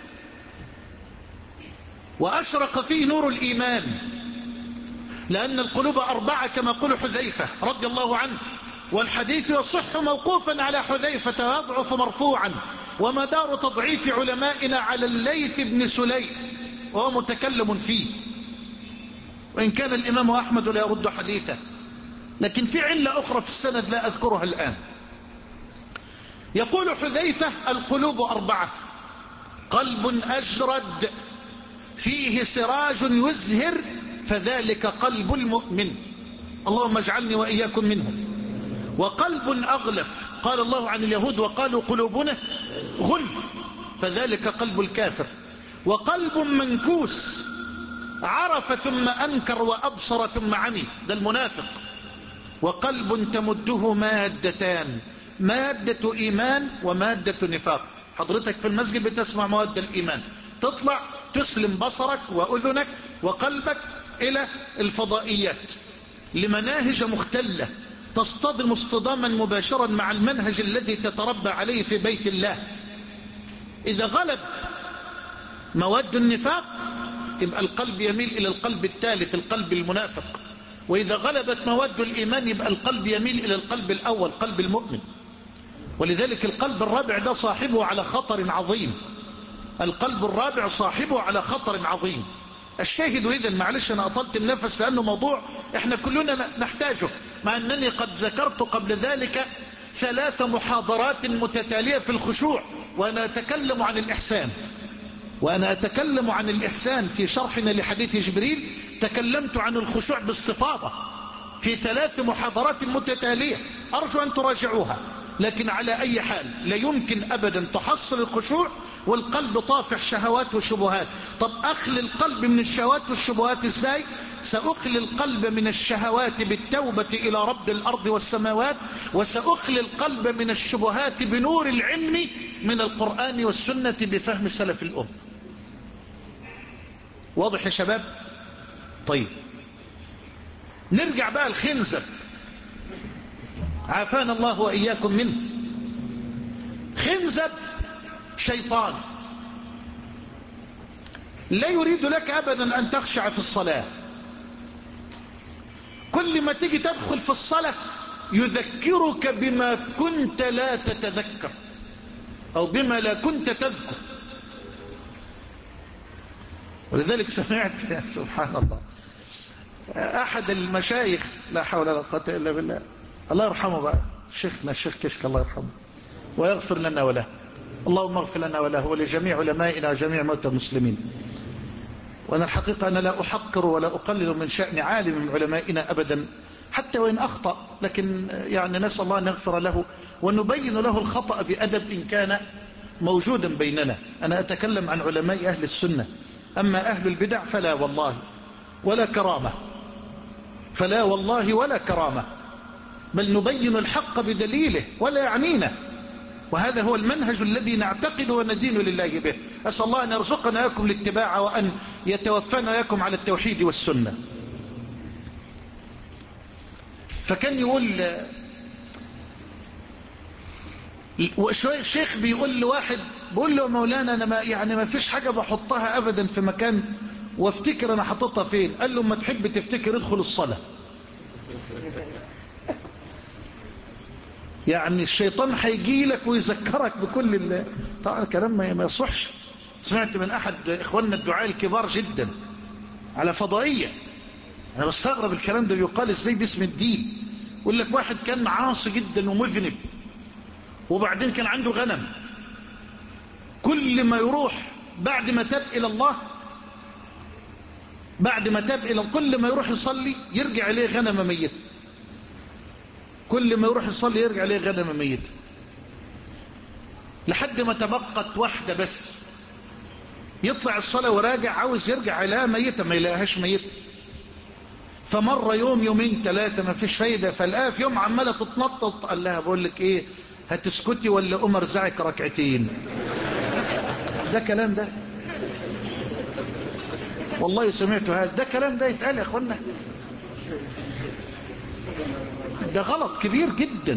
وأشرق فيه نور الإيمان. لأن القلوب أربعة كما قال حذيفة رضي الله عنه، والحديث يصح موقوفا على حذيفة ويضعف مرفوعا، ومدار تضعيف علمائنا على الليث بن سليم وهو متكلم فيه، وإن كان الإمام أحمد لا يرد حديثه، لكن في علة أخرى في السند لا أذكرها الآن. يقول حذيفة: القلوب أربعة، قلب أجرد فيه سراج يزهر فذلك قلب المؤمن، اللهم اجعلني وإياكم منهم. وقلب أغلف، قال الله عن اليهود: وقالوا قلوبنا غلف فذلك قلب الكافر. وقلب منكوس، عرف ثم أنكر وأبصر ثم عمي، ده المنافق. وقلب تمده مادتان، مادة إيمان ومادة نفاق. حضرتك في المسجد بتسمع مواد الإيمان، تطلع تسلم بصرك وأذنك وقلبك إلى الفضائيات لمناهج مختلة تصطدم اصطداما مباشرا مع المنهج الذي تتربى عليه في بيت الله. إذا غلب مواد النفاق يبقى القلب يميل إلى القلب الثالث، القلب المنافق، وإذا غلبت مواد الإيمان يبقى القلب يميل إلى القلب الأول، قلب المؤمن. ولذلك القلب الرابع ده صاحبه على خطر عظيم، القلب الرابع صاحبه على خطر عظيم. الشاهد إذن، معلش أنا أطلت النفس لأنه موضوع إحنا كلنا نحتاجه، مع أنني قد ذكرت قبل ذلك ثلاث محاضرات متتالية في الخشوع، وأنا أتكلم عن الإحسان وأنا أتكلم عن الإحسان في شرحنا لحديث جبريل. تكلمت عن الخشوع باستفاضة في ثلاث محاضرات متتالية، أرجو أن تراجعوها. لكن على أي حال لا يمكن أبدا تحصل الخشوع والقلب طافح شهوات وشبهات. طب أخلي القلب من الشهوات والشبهات إزاي؟ سأخلي القلب من الشهوات بالتوبة إلى رب الأرض والسماوات، وسأخلي القلب من الشبهات بنور العلم من القرآن والسنة بفهم سلف الأمة. واضح يا شباب؟ طيب نرجع بقى الخنزب، عافانا الله وإياكم منه. خنزب شيطان لا يريد لك أبدا أن تخشع في الصلاة. كل ما تيجي تدخل في الصلاة يذكرك بما كنت لا تتذكر أو بما لا كنت تذكر. ولذلك سمعت يا سبحان الله أحد المشايخ، لا حول ولا قوة إلا بالله، الله يرحمه بقى، شيخنا الشيخ كشك الله يرحمه ويغفر لنا وله، اللهم اغفر لنا وله ولجميع علمائنا وجميع موتى المسلمين. وأنا الحقيقة أنا لا أحقر ولا أقلل من شأن عالم من علمائنا أبدا حتى وإن أخطأ، لكن يعني نسأل الله أن يغفر له ونبين له الخطأ بأدب إن كان موجودا بيننا. أنا أتكلم عن علماء أهل السنة، أما أهل البدع فلا والله ولا كرامة، فلا والله ولا كرامة، بل نبين الحق بدليله ولا يعنينا. وهذا هو المنهج الذي نعتقد وندين لله به. أسأل الله أن يرزقنا ياكم الاتباع وأن يتوفانا ياكم على التوحيد والسنة. فكان يقول الشيخ بيقول لواحد، بيقول له مولانا أنا ما يعني ما فيش حاجة بحطها أبدا في مكان وافتكر أنا حطتها فين. قال له ما تحب تفتكر ادخل الصلاة. يعني الشيطان هيجي لك ويذكرك بكل ال... طبعا الكلام ما يصحش. سمعت من أحد إخواننا الدعاء الكبار جدا على فضائية، أنا بستغرب الكلام ده بيقال إزاي باسم الدين. يقول لك واحد كان عاصي جدا ومذنب وبعدين كان عنده غنم، كل ما يروح بعد ما تاب إلى الله بعد ما تاب إلى كل ما يروح يصلي يرجع إليه غنم ميت، كل ما يروح يصلي يرجع إليه غنم ميت، لحد ما تبقت واحدة بس، يطلع الصلاة وراجع عاوز يرجع إليها ميتة ما يلاقيهاش ميتة. فمر يوم يومين ثلاثة ما فيش فايدة، فلقاها في يوم عمالة تتنطط. قال لها بقول لك ايه، هتسكتي ولا أقوم ارزعك ركعتين؟ ده كلام ده والله سمعته، هذا ده كلام ده يتقال يا اخوانا؟ ده غلط كبير جدا.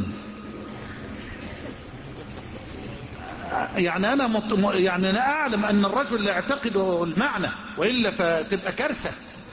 يعني أنا مط... يعني أنا أعلم أن الرجل لا يعتقد المعنى وإلا فتبقى كارثة.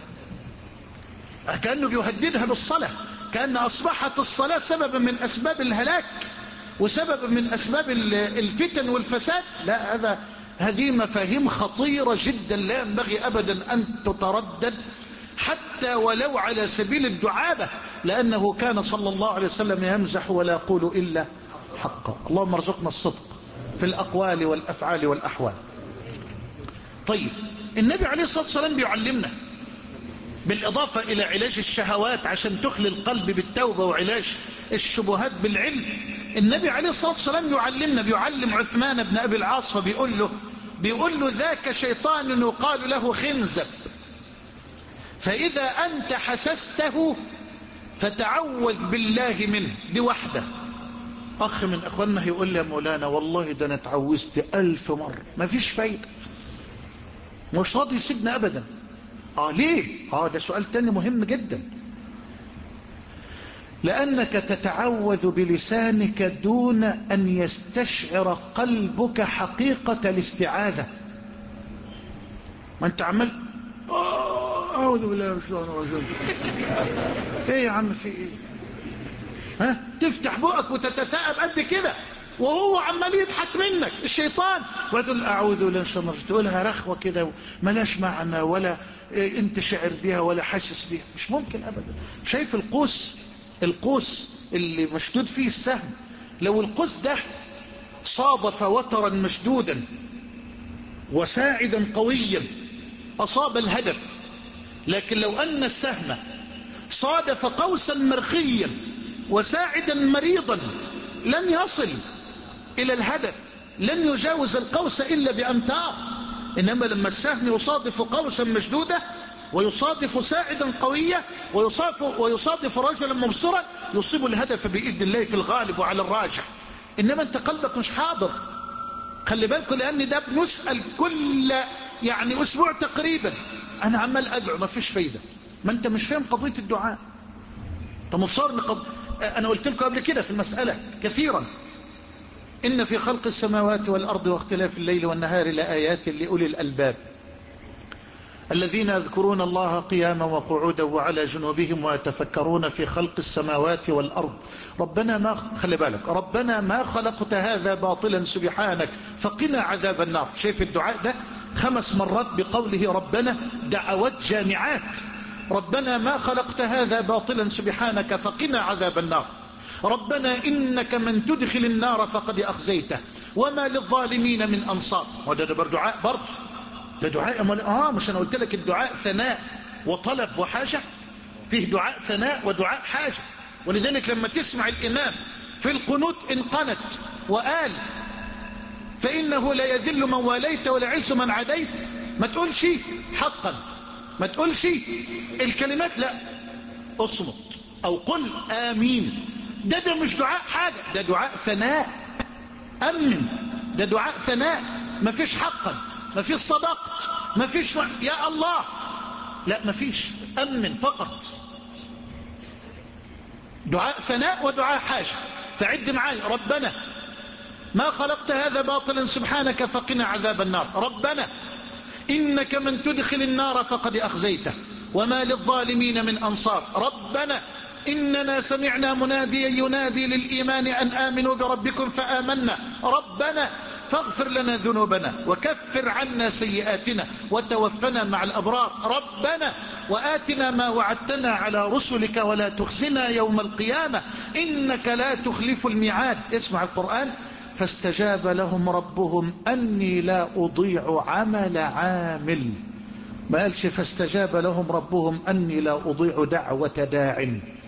كأنه بيهددها بالصلاة، كأن أصبحت الصلاة سببا من أسباب الهلاك وسببا من أسباب الفتن والفساد. لا، هذا هذه مفاهيم خطيرة جدا لا ينبغي أبدا أن تتردد حتى ولو على سبيل الدعابة، لأنه كان صلى الله عليه وسلم يمزح ولا يقول إلا حقا. اللهم ارزقنا الصدق في الأقوال والأفعال والأحوال. طيب النبي عليه الصلاة والسلام بيعلمنا بالإضافة إلى علاج الشهوات عشان تخلي القلب بالتوبة وعلاج الشبهات بالعلم، النبي عليه الصلاة والسلام يعلمنا، بيعلم عثمان بن أبي العاص فبيقول له بيقول له ذاك شيطان يقال له خنزب، فإذا أنت حسسته فتعوذ بالله منه. دي واحدة. أخ من أخواننا يقول لي يا مولانا والله ده أنا اتعوزت ألف مرة ما فيش فايدة، مش راضي يسيبنا أبدا. آه ليه؟ آه ده سؤال تاني مهم جدا. لأنك تتعوذ بلسانك دون أن يستشعر قلبك حقيقة الاستعاذة. ما أنت عمال أعوذ بالله من الشيطان الرجيم. إيه يا عم في إيه؟ ها؟ تفتح بقك وتتثاءب قد كده وهو عمال يضحك منك الشيطان، وتقول أعوذ بالله من الشيطان الرجيم، تقولها رخوة كده ملاش معنى ولا إيه أنت شعر بها ولا حاسس بها. مش ممكن أبدا. شايف القوس القوس اللي مشدود فيه السهم، لو القوس ده صادف وترا مشدودا وساعدا قويا أصاب الهدف، لكن لو أن السهم صادف قوسا مرخيا وساعدا مريضا لن يصل إلى الهدف، لن يجاوز القوس إلا بأمتار. إنما لما السهم يصادف قوسا مشدودة ويصادف ساعدا قوية ويصادف, ويصادف رجلا مبصرا يصيب الهدف بإذن الله في الغالب وعلى الراجح. إنما أنت قلبك مش حاضر. خلي بالكم لأن ده بنسأل كل يعني أسبوع تقريبا، أنا عمال أدعو ما فيش فايدة. ما أنت مش فاهم قضية الدعاء. طب متصور قض... أنا قلت لكم قبل كده في المسألة كثيرا، إن في خلق السماوات والأرض واختلاف الليل والنهار لآيات لأولي الألباب الذين يذكرون الله قياما وقعودا وعلى جنوبهم ويتفكرون في خلق السماوات والأرض ربنا ما خلي بالك ربنا ما خلقت هذا باطلا سبحانك فقنا عذاب النار. شايف الدعاء ده خمس مرات بقوله ربنا، دعوات جامعات. ربنا ما خلقت هذا باطلا سبحانك فقنا عذاب النار. ربنا إنك من تدخل النار فقد أخزيته وما للظالمين من أنصار. وده ده دعاء برضه، ده دعاء أمال... آه مش أنا قلت لك الدعاء ثناء وطلب وحاجة، فيه دعاء ثناء ودعاء حاجة. ولذلك لما تسمع الإمام في القنوت انقنت وقال فإنه لا يذل من واليت ولا يعز من عاديت، ما تقولش حقا، ما تقولش الكلمات، لا اصمت أو قل آمين. ده ده مش دعاء حاجة، ده دعاء ثناء. أمن، ده دعاء ثناء. ما فيش حقا، ما فيش صدقت، ما فيش يا الله، لا ما فيش، أمن فقط. دعاء ثناء ودعاء حاجة. فعد معاي ربنا ما خلقت هذا باطلا سبحانك فقنا عذاب النار. ربنا إنك من تدخل النار فقد أخزيته وما للظالمين من أنصار. ربنا إننا سمعنا مناديا ينادي للإيمان أن آمنوا بربكم فآمنا. ربنا فاغفر لنا ذنوبنا وكفر عنا سيئاتنا وتوفنا مع الأبرار. ربنا وآتنا ما وعدتنا على رسلك ولا تخزنا يوم القيامة إنك لا تخلف الميعاد. اسمع القرآن، فاستجاب لهم ربهم أني لا أضيع عمل عامل. ما قالش فاستجاب لهم ربهم أني لا أضيع دعوة داع،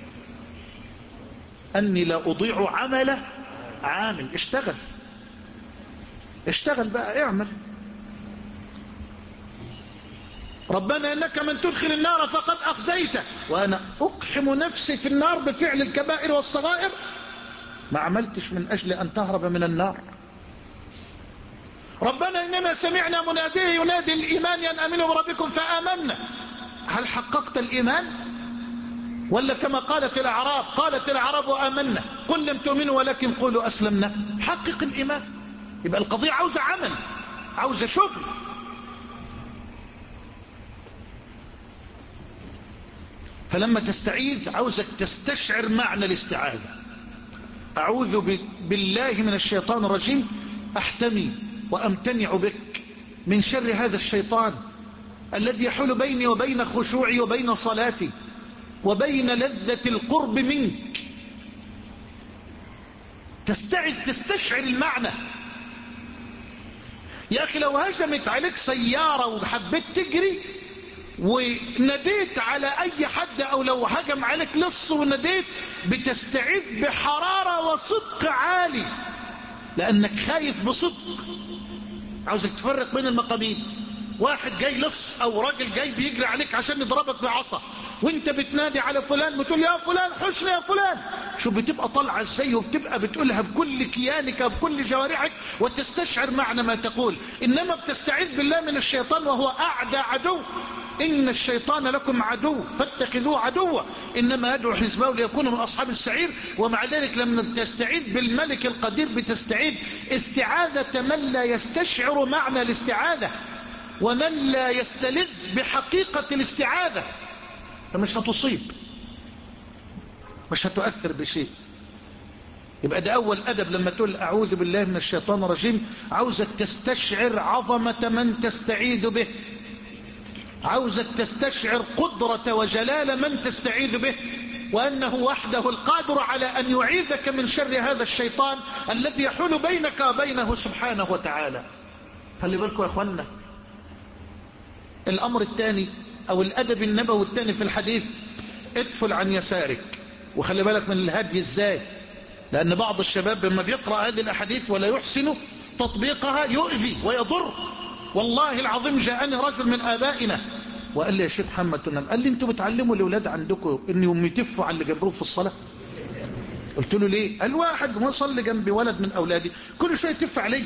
أني لا أضيع عمل عامل. اشتغل اشتغل بقى، اعمل. ربنا إنك من تدخل النار فقد أخزيته وأنا أقحم نفسي في النار بفعل الكبائر والصغائر. ما عملتش من أجل أن تهرب من النار. ربنا إننا سمعنا مناديه ينادي الإيمان أن آمنوا بربكم فآمنا. هل حققت الإيمان؟ ولا كما قالت الأعراب، قالت الأعراب آمنا قل لم تؤمنوا ولكن قولوا أسلمنا. حقق الإيمان. يبقى القضية عاوزة عمل، عاوزة شغل. فلما تستعيذ عاوزك تستشعر معنى الاستعاذة. أعوذ بالله من الشيطان الرجيم، أحتمي وأمتنع بك من شر هذا الشيطان الذي يحول بيني وبين خشوعي وبين صلاتي وبين لذة القرب منك. تستعد تستشعر المعنى. يا أخي لو هجمت عليك سيارة وحبيت تجري وناديت على أي حد، أو لو هجم عليك لص وناديت، بتستعيذ بحرارة وصدق عالي لأنك خايف بصدق. عاوزك تفرق بين المقامين. واحد جاي لص او راجل جاي بيجري عليك عشان يضربك بعصا، وانت بتنادي على فلان بتقول يا فلان حشني يا فلان، شو بتبقى طالعه ازاي، وبتبقى بتقولها بكل كيانك بكل جوارحك وتستشعر معنى ما تقول. انما بتستعيذ بالله من الشيطان وهو اعدى عدو. ان الشيطان لكم عدو فاتخذوه عدوا انما يدعو حزبه ليكونوا من اصحاب السعير. ومع ذلك لما تستعيذ بالملك القدير بتستعيذ استعاذة من لا يستشعر معنى الاستعاذة ومن لا يستلذ بحقيقة الاستعاذة، فمش هتصيب، مش هتؤثر بشيء. يبقى ده أول أدب لما تقول أعوذ بالله من الشيطان الرجيم، عاوزك تستشعر عظمة من تستعيذ به، عاوزك تستشعر قدرة وجلال من تستعيذ به، وأنه وحده القادر على أن يعيذك من شر هذا الشيطان الذي يحول بينك وبينه سبحانه وتعالى. خلي بالكم يا أخوانا. الأمر الثاني أو الأدب النبوي الثاني في الحديث، ادفل عن يسارك. وخلي بالك من الهدي ازاي، لأن بعض الشباب لما بيقرأ هذه الأحاديث ولا يحسن تطبيقها يؤذي ويضر. والله العظيم جاءني رجل من آبائنا وقال لي يا شيخ محمد تنام، قال لي انتوا بتعلموا الأولاد عندكم انهم يتفوا على اللي جنبهم في الصلاة؟ قلت له ليه؟ قال واحد ما صلي جنبي ولد من أولادي كل شوية يتف عليا.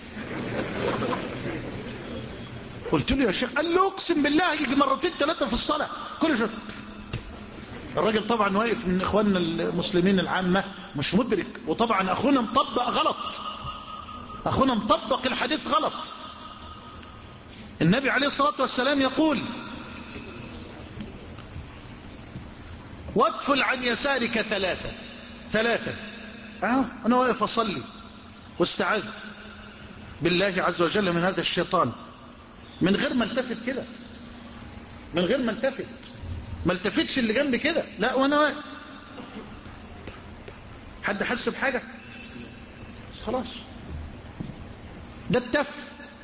قلت له يا شيخ، قال له اقسم بالله يجي مرتين ثلاثة في الصلاة كل شوية. الراجل طبعا واقف من اخواننا المسلمين العامة مش مدرك، وطبعا اخونا مطبق غلط، اخونا مطبق الحديث غلط. النبي عليه الصلاة والسلام يقول وادفل عن يسارك ثلاثة ثلاثة. اه انا واقف اصلي واستعذت بالله عز وجل من هذا الشيطان من غير ما التفت كده، من غير ما التفت، ما التفتش اللي جنبي كده، لا وانا واقف. حد حس بحاجة؟ خلاص ده التفت.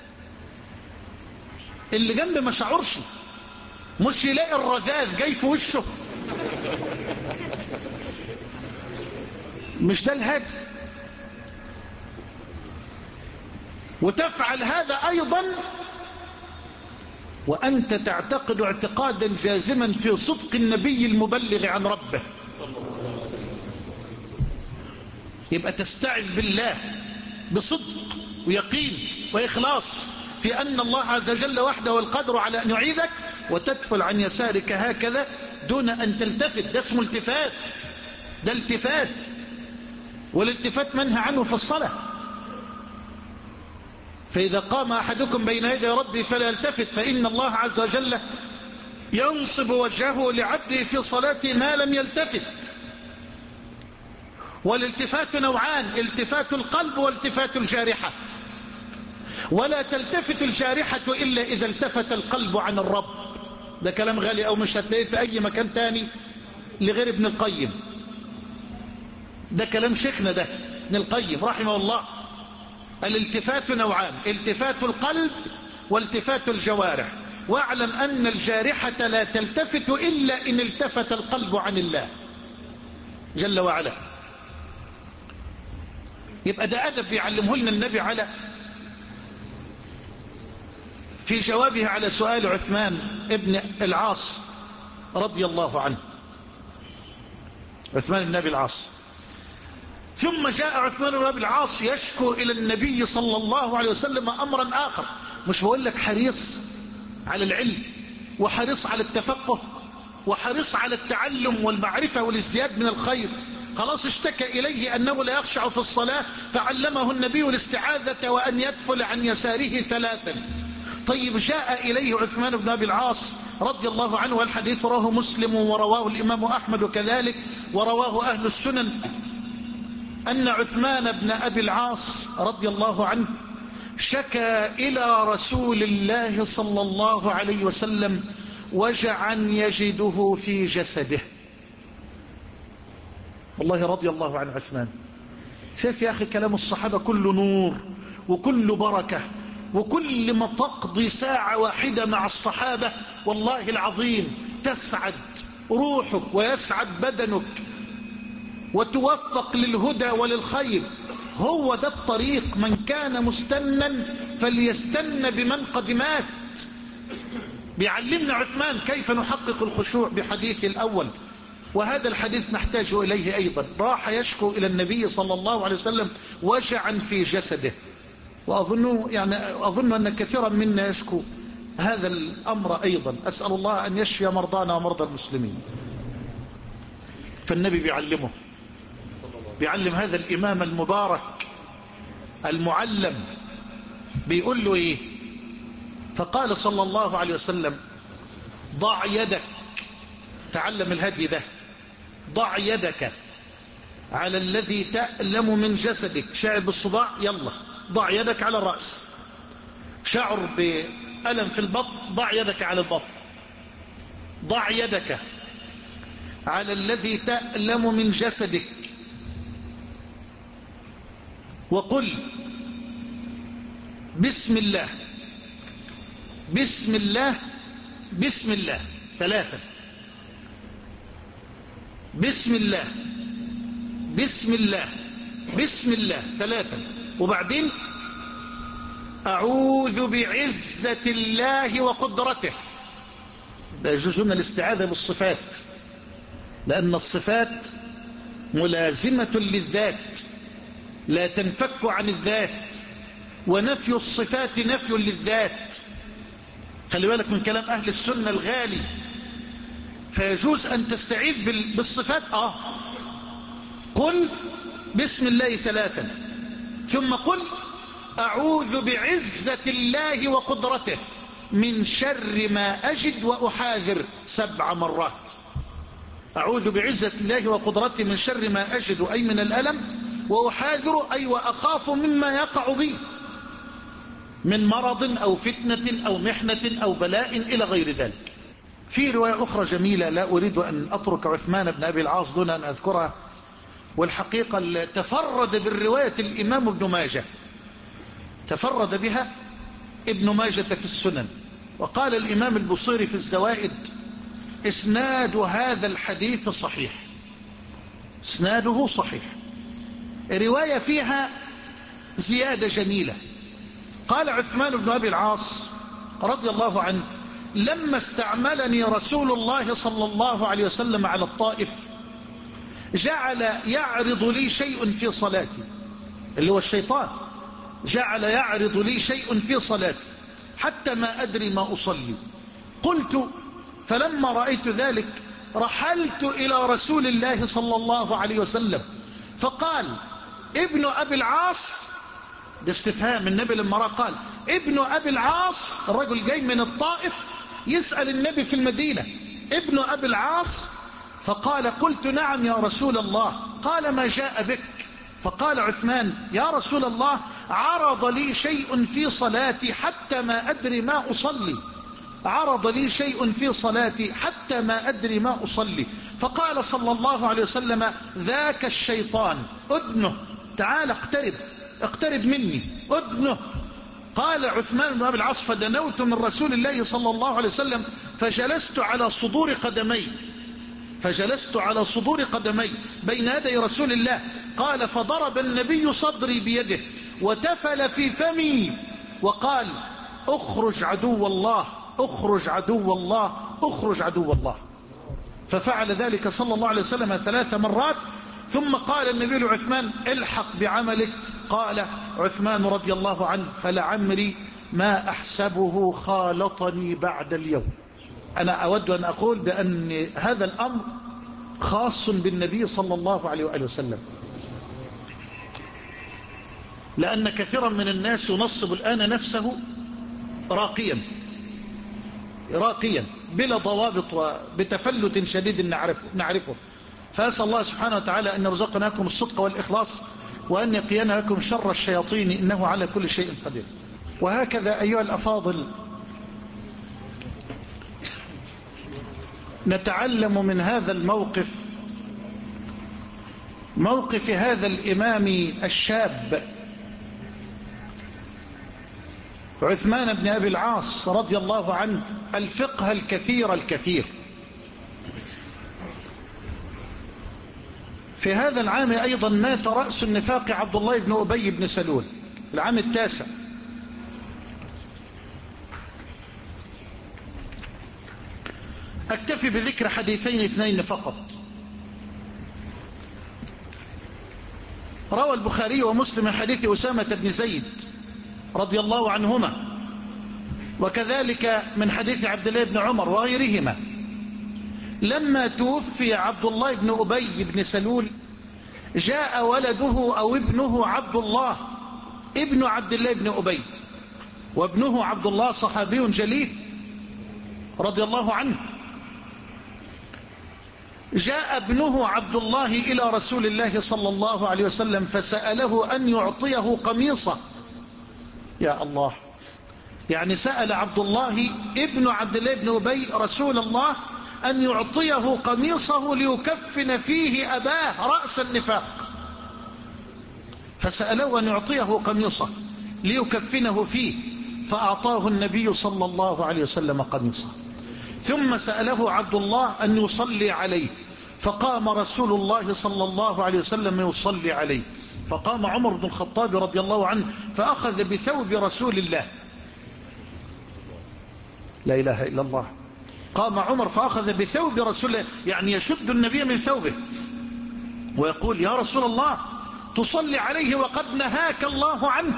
اللي جنبي ما شعرش، مش يلاقي الرذاذ جاي في وشه، مش ده الهدي. وتفعل هذا أيضا وأنت تعتقد اعتقادا جازما في صدق النبي المبلغ عن ربه. يبقى تستعذ بالله بصدق ويقين وإخلاص في أن الله عز وجل وحده القادر على أن يعيذك، وتدفل عن يسارك هكذا دون أن تلتفت. ده اسمه التفات، ده التفات، والالتفات منهى عنه في الصلاة. فإذا قام أحدكم بين يدي ربه فلا يلتفت، فإن الله عز وجل ينصب وجهه لعبده في صلاته ما لم يلتفت. والالتفات نوعان، التفات القلب والتفات الجارحة. ولا تلتفت الجارحة إلا إذا التفت القلب عن الرب. ده كلام غالي أو مش هتلاقيه في أي مكان تاني لغير ابن القيم، ده كلام شيخنا ده ابن القيم رحمه الله. الالتفات نوعان، التفات القلب والتفات الجوارح. واعلم أن الجارحة لا تلتفت إلا إن التفت القلب عن الله جل وعلا. يبقى ده أدب بيعلمه لنا النبي على في جوابه على سؤال عثمان ابن العاص رضي الله عنه، عثمان بن أبي العاص. ثم جاء عثمان بن أبي العاص يشكو إلى النبي صلى الله عليه وسلم أمرا آخر. مش بقول لك حريص على العلم وحريص على التفقه وحريص على التعلم والمعرفة والازدياد من الخير، خلاص اشتكى إليه أنه لا يخشع في الصلاة فعلمه النبي الاستعاذة وأن يدفل عن يساره ثلاثا. طيب جاء إليه عثمان بن أبي العاص رضي الله عنه، والحديث رواه مسلم ورواه الإمام أحمد وكذلك ورواه أهل السنن، أن عثمان بن أبي العاص رضي الله عنه شكى إلى رسول الله صلى الله عليه وسلم وجعا يجده في جسده. والله رضي الله عن عثمان. شايف يا أخي كلام الصحابة كله نور وكله بركة، وكل ما تقضي ساعة واحدة مع الصحابة والله العظيم تسعد روحك ويسعد بدنك وتوفق للهدى وللخير. هو ده الطريق. من كان مستنا فليستن بمن قد مات. بيعلمنا عثمان كيف نحقق الخشوع بحديث الأول، وهذا الحديث نحتاج إليه أيضا. راح يشكو إلى النبي صلى الله عليه وسلم وجعا في جسده، وأظن يعني أظن أن كثيرا منا يشكو هذا الأمر أيضا. أسأل الله أن يشفي مرضانا ومرضى المسلمين. فالنبي بيعلمه، بيعلم هذا الإمام المبارك المعلم، بيقول له إيه؟ فقال صلى الله عليه وسلم: ضع يدك، تعلم الهدي ده، ضع يدك على الذي تألم من جسدك. شعر بالصداع، يلا ضع يدك على الرأس. شعر بألم في البطن، ضع يدك على البطن. ضع يدك على الذي تألم من جسدك وقل بسم الله بسم الله بسم الله ثلاثة. بسم الله بسم الله بسم الله ثلاثة. وبعدين أعوذ بعزة الله وقدرته. ده يجوز لنا الاستعاذة بالصفات، لأن الصفات ملازمة للذات لا تنفك عن الذات، ونفي الصفات نفي للذات. خلي بالك من كلام أهل السنة الغالي. فيجوز أن تستعيذ بالصفات. آه قل بسم الله ثلاثا، ثم قل أعوذ بعزة الله وقدرته من شر ما أجد وأحاذر سبع مرات. أعوذ بعزة الله وقدرته من شر ما أجد، أي من الألم، وأحاذر أي وأخاف مما يقع بي من مرض أو فتنة أو محنة أو بلاء إلى غير ذلك. في رواية أخرى جميلة لا أريد أن أترك عثمان بن أبي العاص دون أن أذكرها، والحقيقة تفرد بالرواية الإمام ابن ماجه، تفرد بها ابن ماجة في السنن. وقال الإمام البصيري في الزوائد: إسناد هذا الحديث صحيح، إسناده صحيح. رواية فيها زيادة جميلة. قال عثمان بن أبي العاص رضي الله عنه: لما استعملني رسول الله صلى الله عليه وسلم على الطائف جعل يعرض لي شيء في صلاتي، اللي هو الشيطان، جعل يعرض لي شيء في صلاتي حتى ما أدري ما أصلي. قلت فلما رأيت ذلك رحلت إلى رسول الله صلى الله عليه وسلم فقال: ابن أبي العاص، باستفهام النبي لما رأى قال ابن أبي العاص، الرجل جاي من الطائف يسأل النبي في المدينة: ابن أبي العاص؟ فقال: قلت نعم يا رسول الله. قال: ما جاء بك؟ فقال عثمان: يا رسول الله، عرض لي شيء في صلاتي حتى ما أدري ما أصلي، عرض لي شيء في صلاتي حتى ما أدري ما أصلي. فقال صلى الله عليه وسلم: ذاك الشيطان، أدنه، تعال اقترب، اقترب مني، أدنه. قال عثمان بن أبي العاص: فدنوت من رسول الله صلى الله عليه وسلم فجلست على صدور قدمي، فجلست على صدور قدمي بين يدي رسول الله. قال: فضرب النبي صدري بيده وتفل في فمي وقال: اخرج عدو الله، اخرج عدو الله، اخرج عدو الله. ففعل ذلك صلى الله عليه وسلم ثلاث مرات، ثم قال النبي لعثمان: الحق بعملك. قال عثمان رضي الله عنه: فلعمري ما أحسبه خالطني بعد اليوم. أنا أود أن أقول بأن هذا الأمر خاص بالنبي صلى الله عليه وآله وسلم، لأن كثيرا من الناس ينصب الآن نفسه راقيا راقيا بلا ضوابط وبتفلت شديد نعرفه, نعرفه. فأسأل الله سبحانه وتعالى أن يرزقناكم الصدق والإخلاص، وأن يقينا لكم شر الشياطين، إنه على كل شيء قدير. وهكذا أيها الأفاضل نتعلم من هذا الموقف، موقف هذا الإمام الشاب عثمان بن أبي العاص رضي الله عنه، الفقه الكثير الكثير. في هذا العام أيضا مات رأس النفاق عبد الله بن أبي بن سلول، العام التاسع. أكتفي بذكر حديثين اثنين فقط. روى البخاري ومسلم من حديث أسامة بن زيد رضي الله عنهما، وكذلك من حديث عبد الله بن عمر وغيرهما، لما توفي عبد الله بن أبي بن سلول جاء ولده أو ابنه عبد الله ابن عبد الله بن أبي، وابنه عبد الله صحابي جليل رضي الله عنه. جاء ابنه عبد الله إلى رسول الله صلى الله عليه وسلم فسأله أن يعطيه قميصه. يا الله، يعني سأل عبد الله ابن عبد الله بن أبي رسول الله أن يعطيه قميصه ليكفن فيه أباه رأس النفاق، فسأله أن يعطيه قميصه ليكفنه فيه، فأعطاه النبي صلى الله عليه وسلم قميصه. ثم سأله عبد الله أن يصلي عليه، فقام رسول الله صلى الله عليه وسلم يصلي عليه، فقام عمر بن الخطاب رضي الله عنه فأخذ بثوب رسول الله. لا إله إلا الله. قام عمر فأخذ بثوب رسول الله، يعني يشد النبي من ثوبه ويقول: يا رسول الله، تصلي عليه وقد نهاك الله عنه.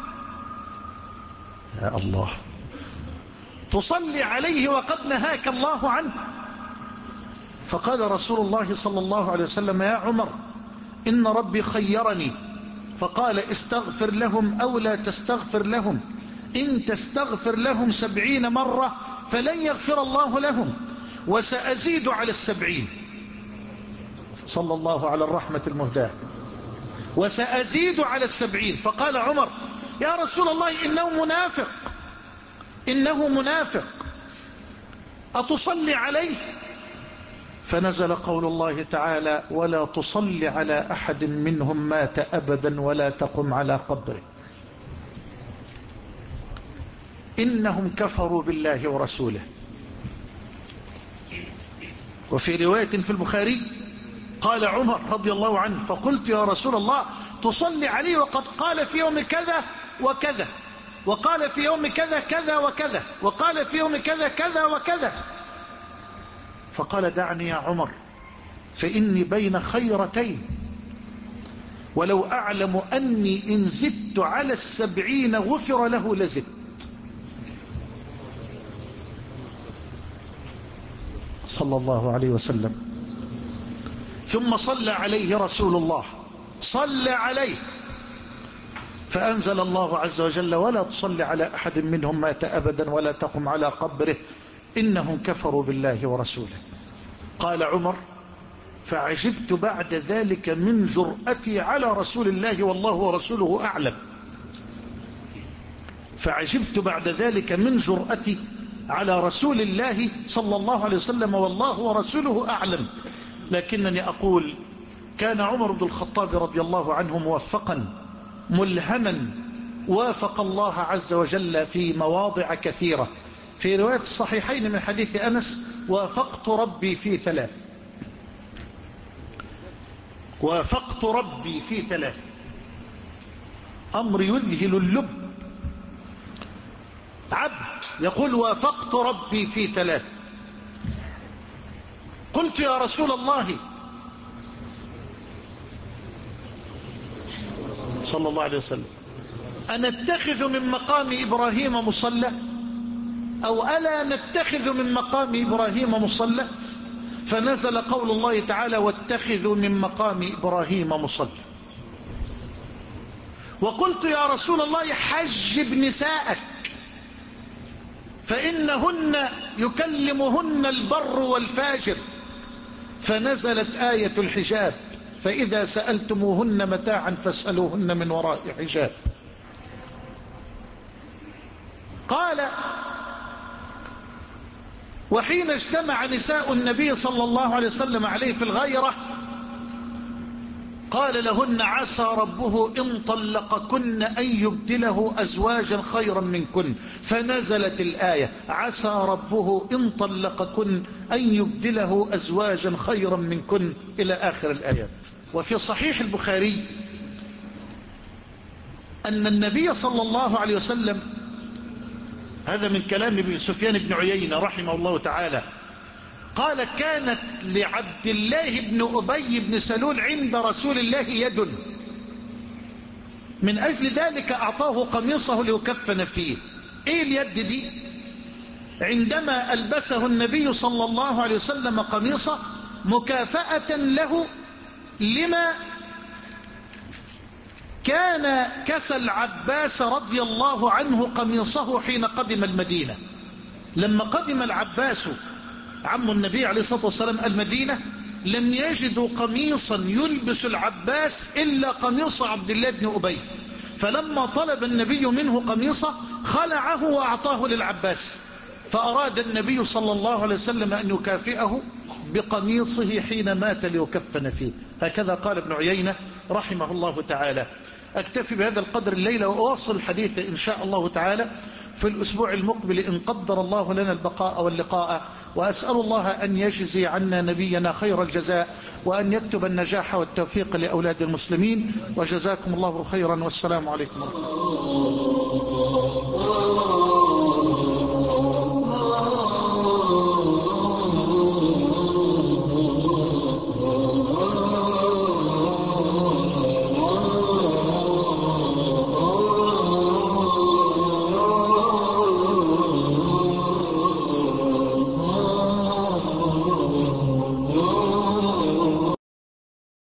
يا الله، تصلي عليه وقد نهاك الله عنه. فقال رسول الله صلى الله عليه وسلم: يا عمر، إن ربي خيرني فقال: استغفر لهم أو لا تستغفر لهم، إن تستغفر لهم سبعين مرة فلن يغفر الله لهم، وسأزيد على السبعين. صلى الله على الرحمة المهداة. وسأزيد على السبعين. فقال عمر: يا رسول الله، إنه منافق، إنه منافق، أتصلي عليه؟ فنزل قول الله تعالى: ولا تصلي على أحد منهم مات أبدا ولا تقم على قبره إنهم كفروا بالله ورسوله. وفي رواية في البخاري قال عمر رضي الله عنه: فقلت يا رسول الله، تصلي عليه وقد قال في يوم كذا وكذا، وقال في يوم كذا كذا وكذا، وقال في يوم كذا كذا وكذا. فقال: دعني يا عمر، فإني بين خيرتين، ولو أعلم أني إن زدت على السبعين غفر له لزدت. صلى الله عليه وسلم. ثم صلى عليه رسول الله، صلى عليه، فأنزل الله عز وجل: ولا تصلي على أحد منهم مات أبدا ولا تقم على قبره إنهم كفروا بالله ورسوله. قال عمر: فعجبت بعد ذلك من جرأتي على رسول الله والله ورسوله أعلم. فعجبت بعد ذلك من جرأتي على رسول الله صلى الله عليه وسلم والله ورسوله أعلم. لكنني أقول: كان عمر بن الخطاب رضي الله عنه موفقا ملهما، وافق الله عز وجل في مواضع كثيرة. في رواية الصحيحين من حديث أنس: وافقت ربي في ثلاث، وافقت ربي في ثلاث. أمر يذهل اللب، عبد يقول: وافقت ربي في ثلاث. قلت: يا رسول الله صلى الله عليه وسلم، أنتخذ من مقام إبراهيم مصلى أو ألا نتخذ من مقام إبراهيم مصلى؟ فنزل قول الله تعالى: واتخذوا من مقام إبراهيم مصلى. وقلت: يا رسول الله، حجب نساءك فإنهن يكلمهن البر والفاجر. فنزلت آية الحجاب: فإذا سألتموهن متاعا فاسألوهن من وراء حجاب. قال: وحين اجتمع نساء النبي صلى الله عليه وسلم عليه في الغيرة قال لهن: عسى ربه إن طلقكن أن يبدله أزواجا خيرا منكن. فنزلت الآية: عسى ربه إن طلقكن أن يبدله أزواجا خيرا منكن، إلى آخر الآيات. وفي صحيح البخاري أن النبي صلى الله عليه وسلم، هذا من كلام ابن سفيان بن عيينة رحمه الله تعالى، قال كانت لعبد الله بن أبي بن سلول عند رسول الله يد، من أجل ذلك أعطاه قميصه ليكفن فيه. إيه اليد دي؟ عندما ألبسه النبي صلى الله عليه وسلم قميصه مكافأة له لما كان كسى العباس رضي الله عنه قميصه حين قدم المدينة. لما قدم العباس عم النبي عليه الصلاة والسلام المدينة لم يجدوا قميصا يلبس العباس إلا قميص عبد الله بن أبي، فلما طلب النبي منه قميصه خلعه وأعطاه للعباس، فأراد النبي صلى الله عليه وسلم أن يكافئه بقميصه حين مات ليكفن فيه. هكذا قال ابن عيينة رحمه الله تعالى. أكتفي بهذا القدر الليلة وأواصل الحديث إن شاء الله تعالى في الأسبوع المقبل إن قدر الله لنا البقاء واللقاء، وأسأل الله أن يجزي عنا نبينا خير الجزاء، وأن يكتب النجاح والتوفيق لأولاد المسلمين. وجزاكم الله خيرا، والسلام عليكم ورحمة الله.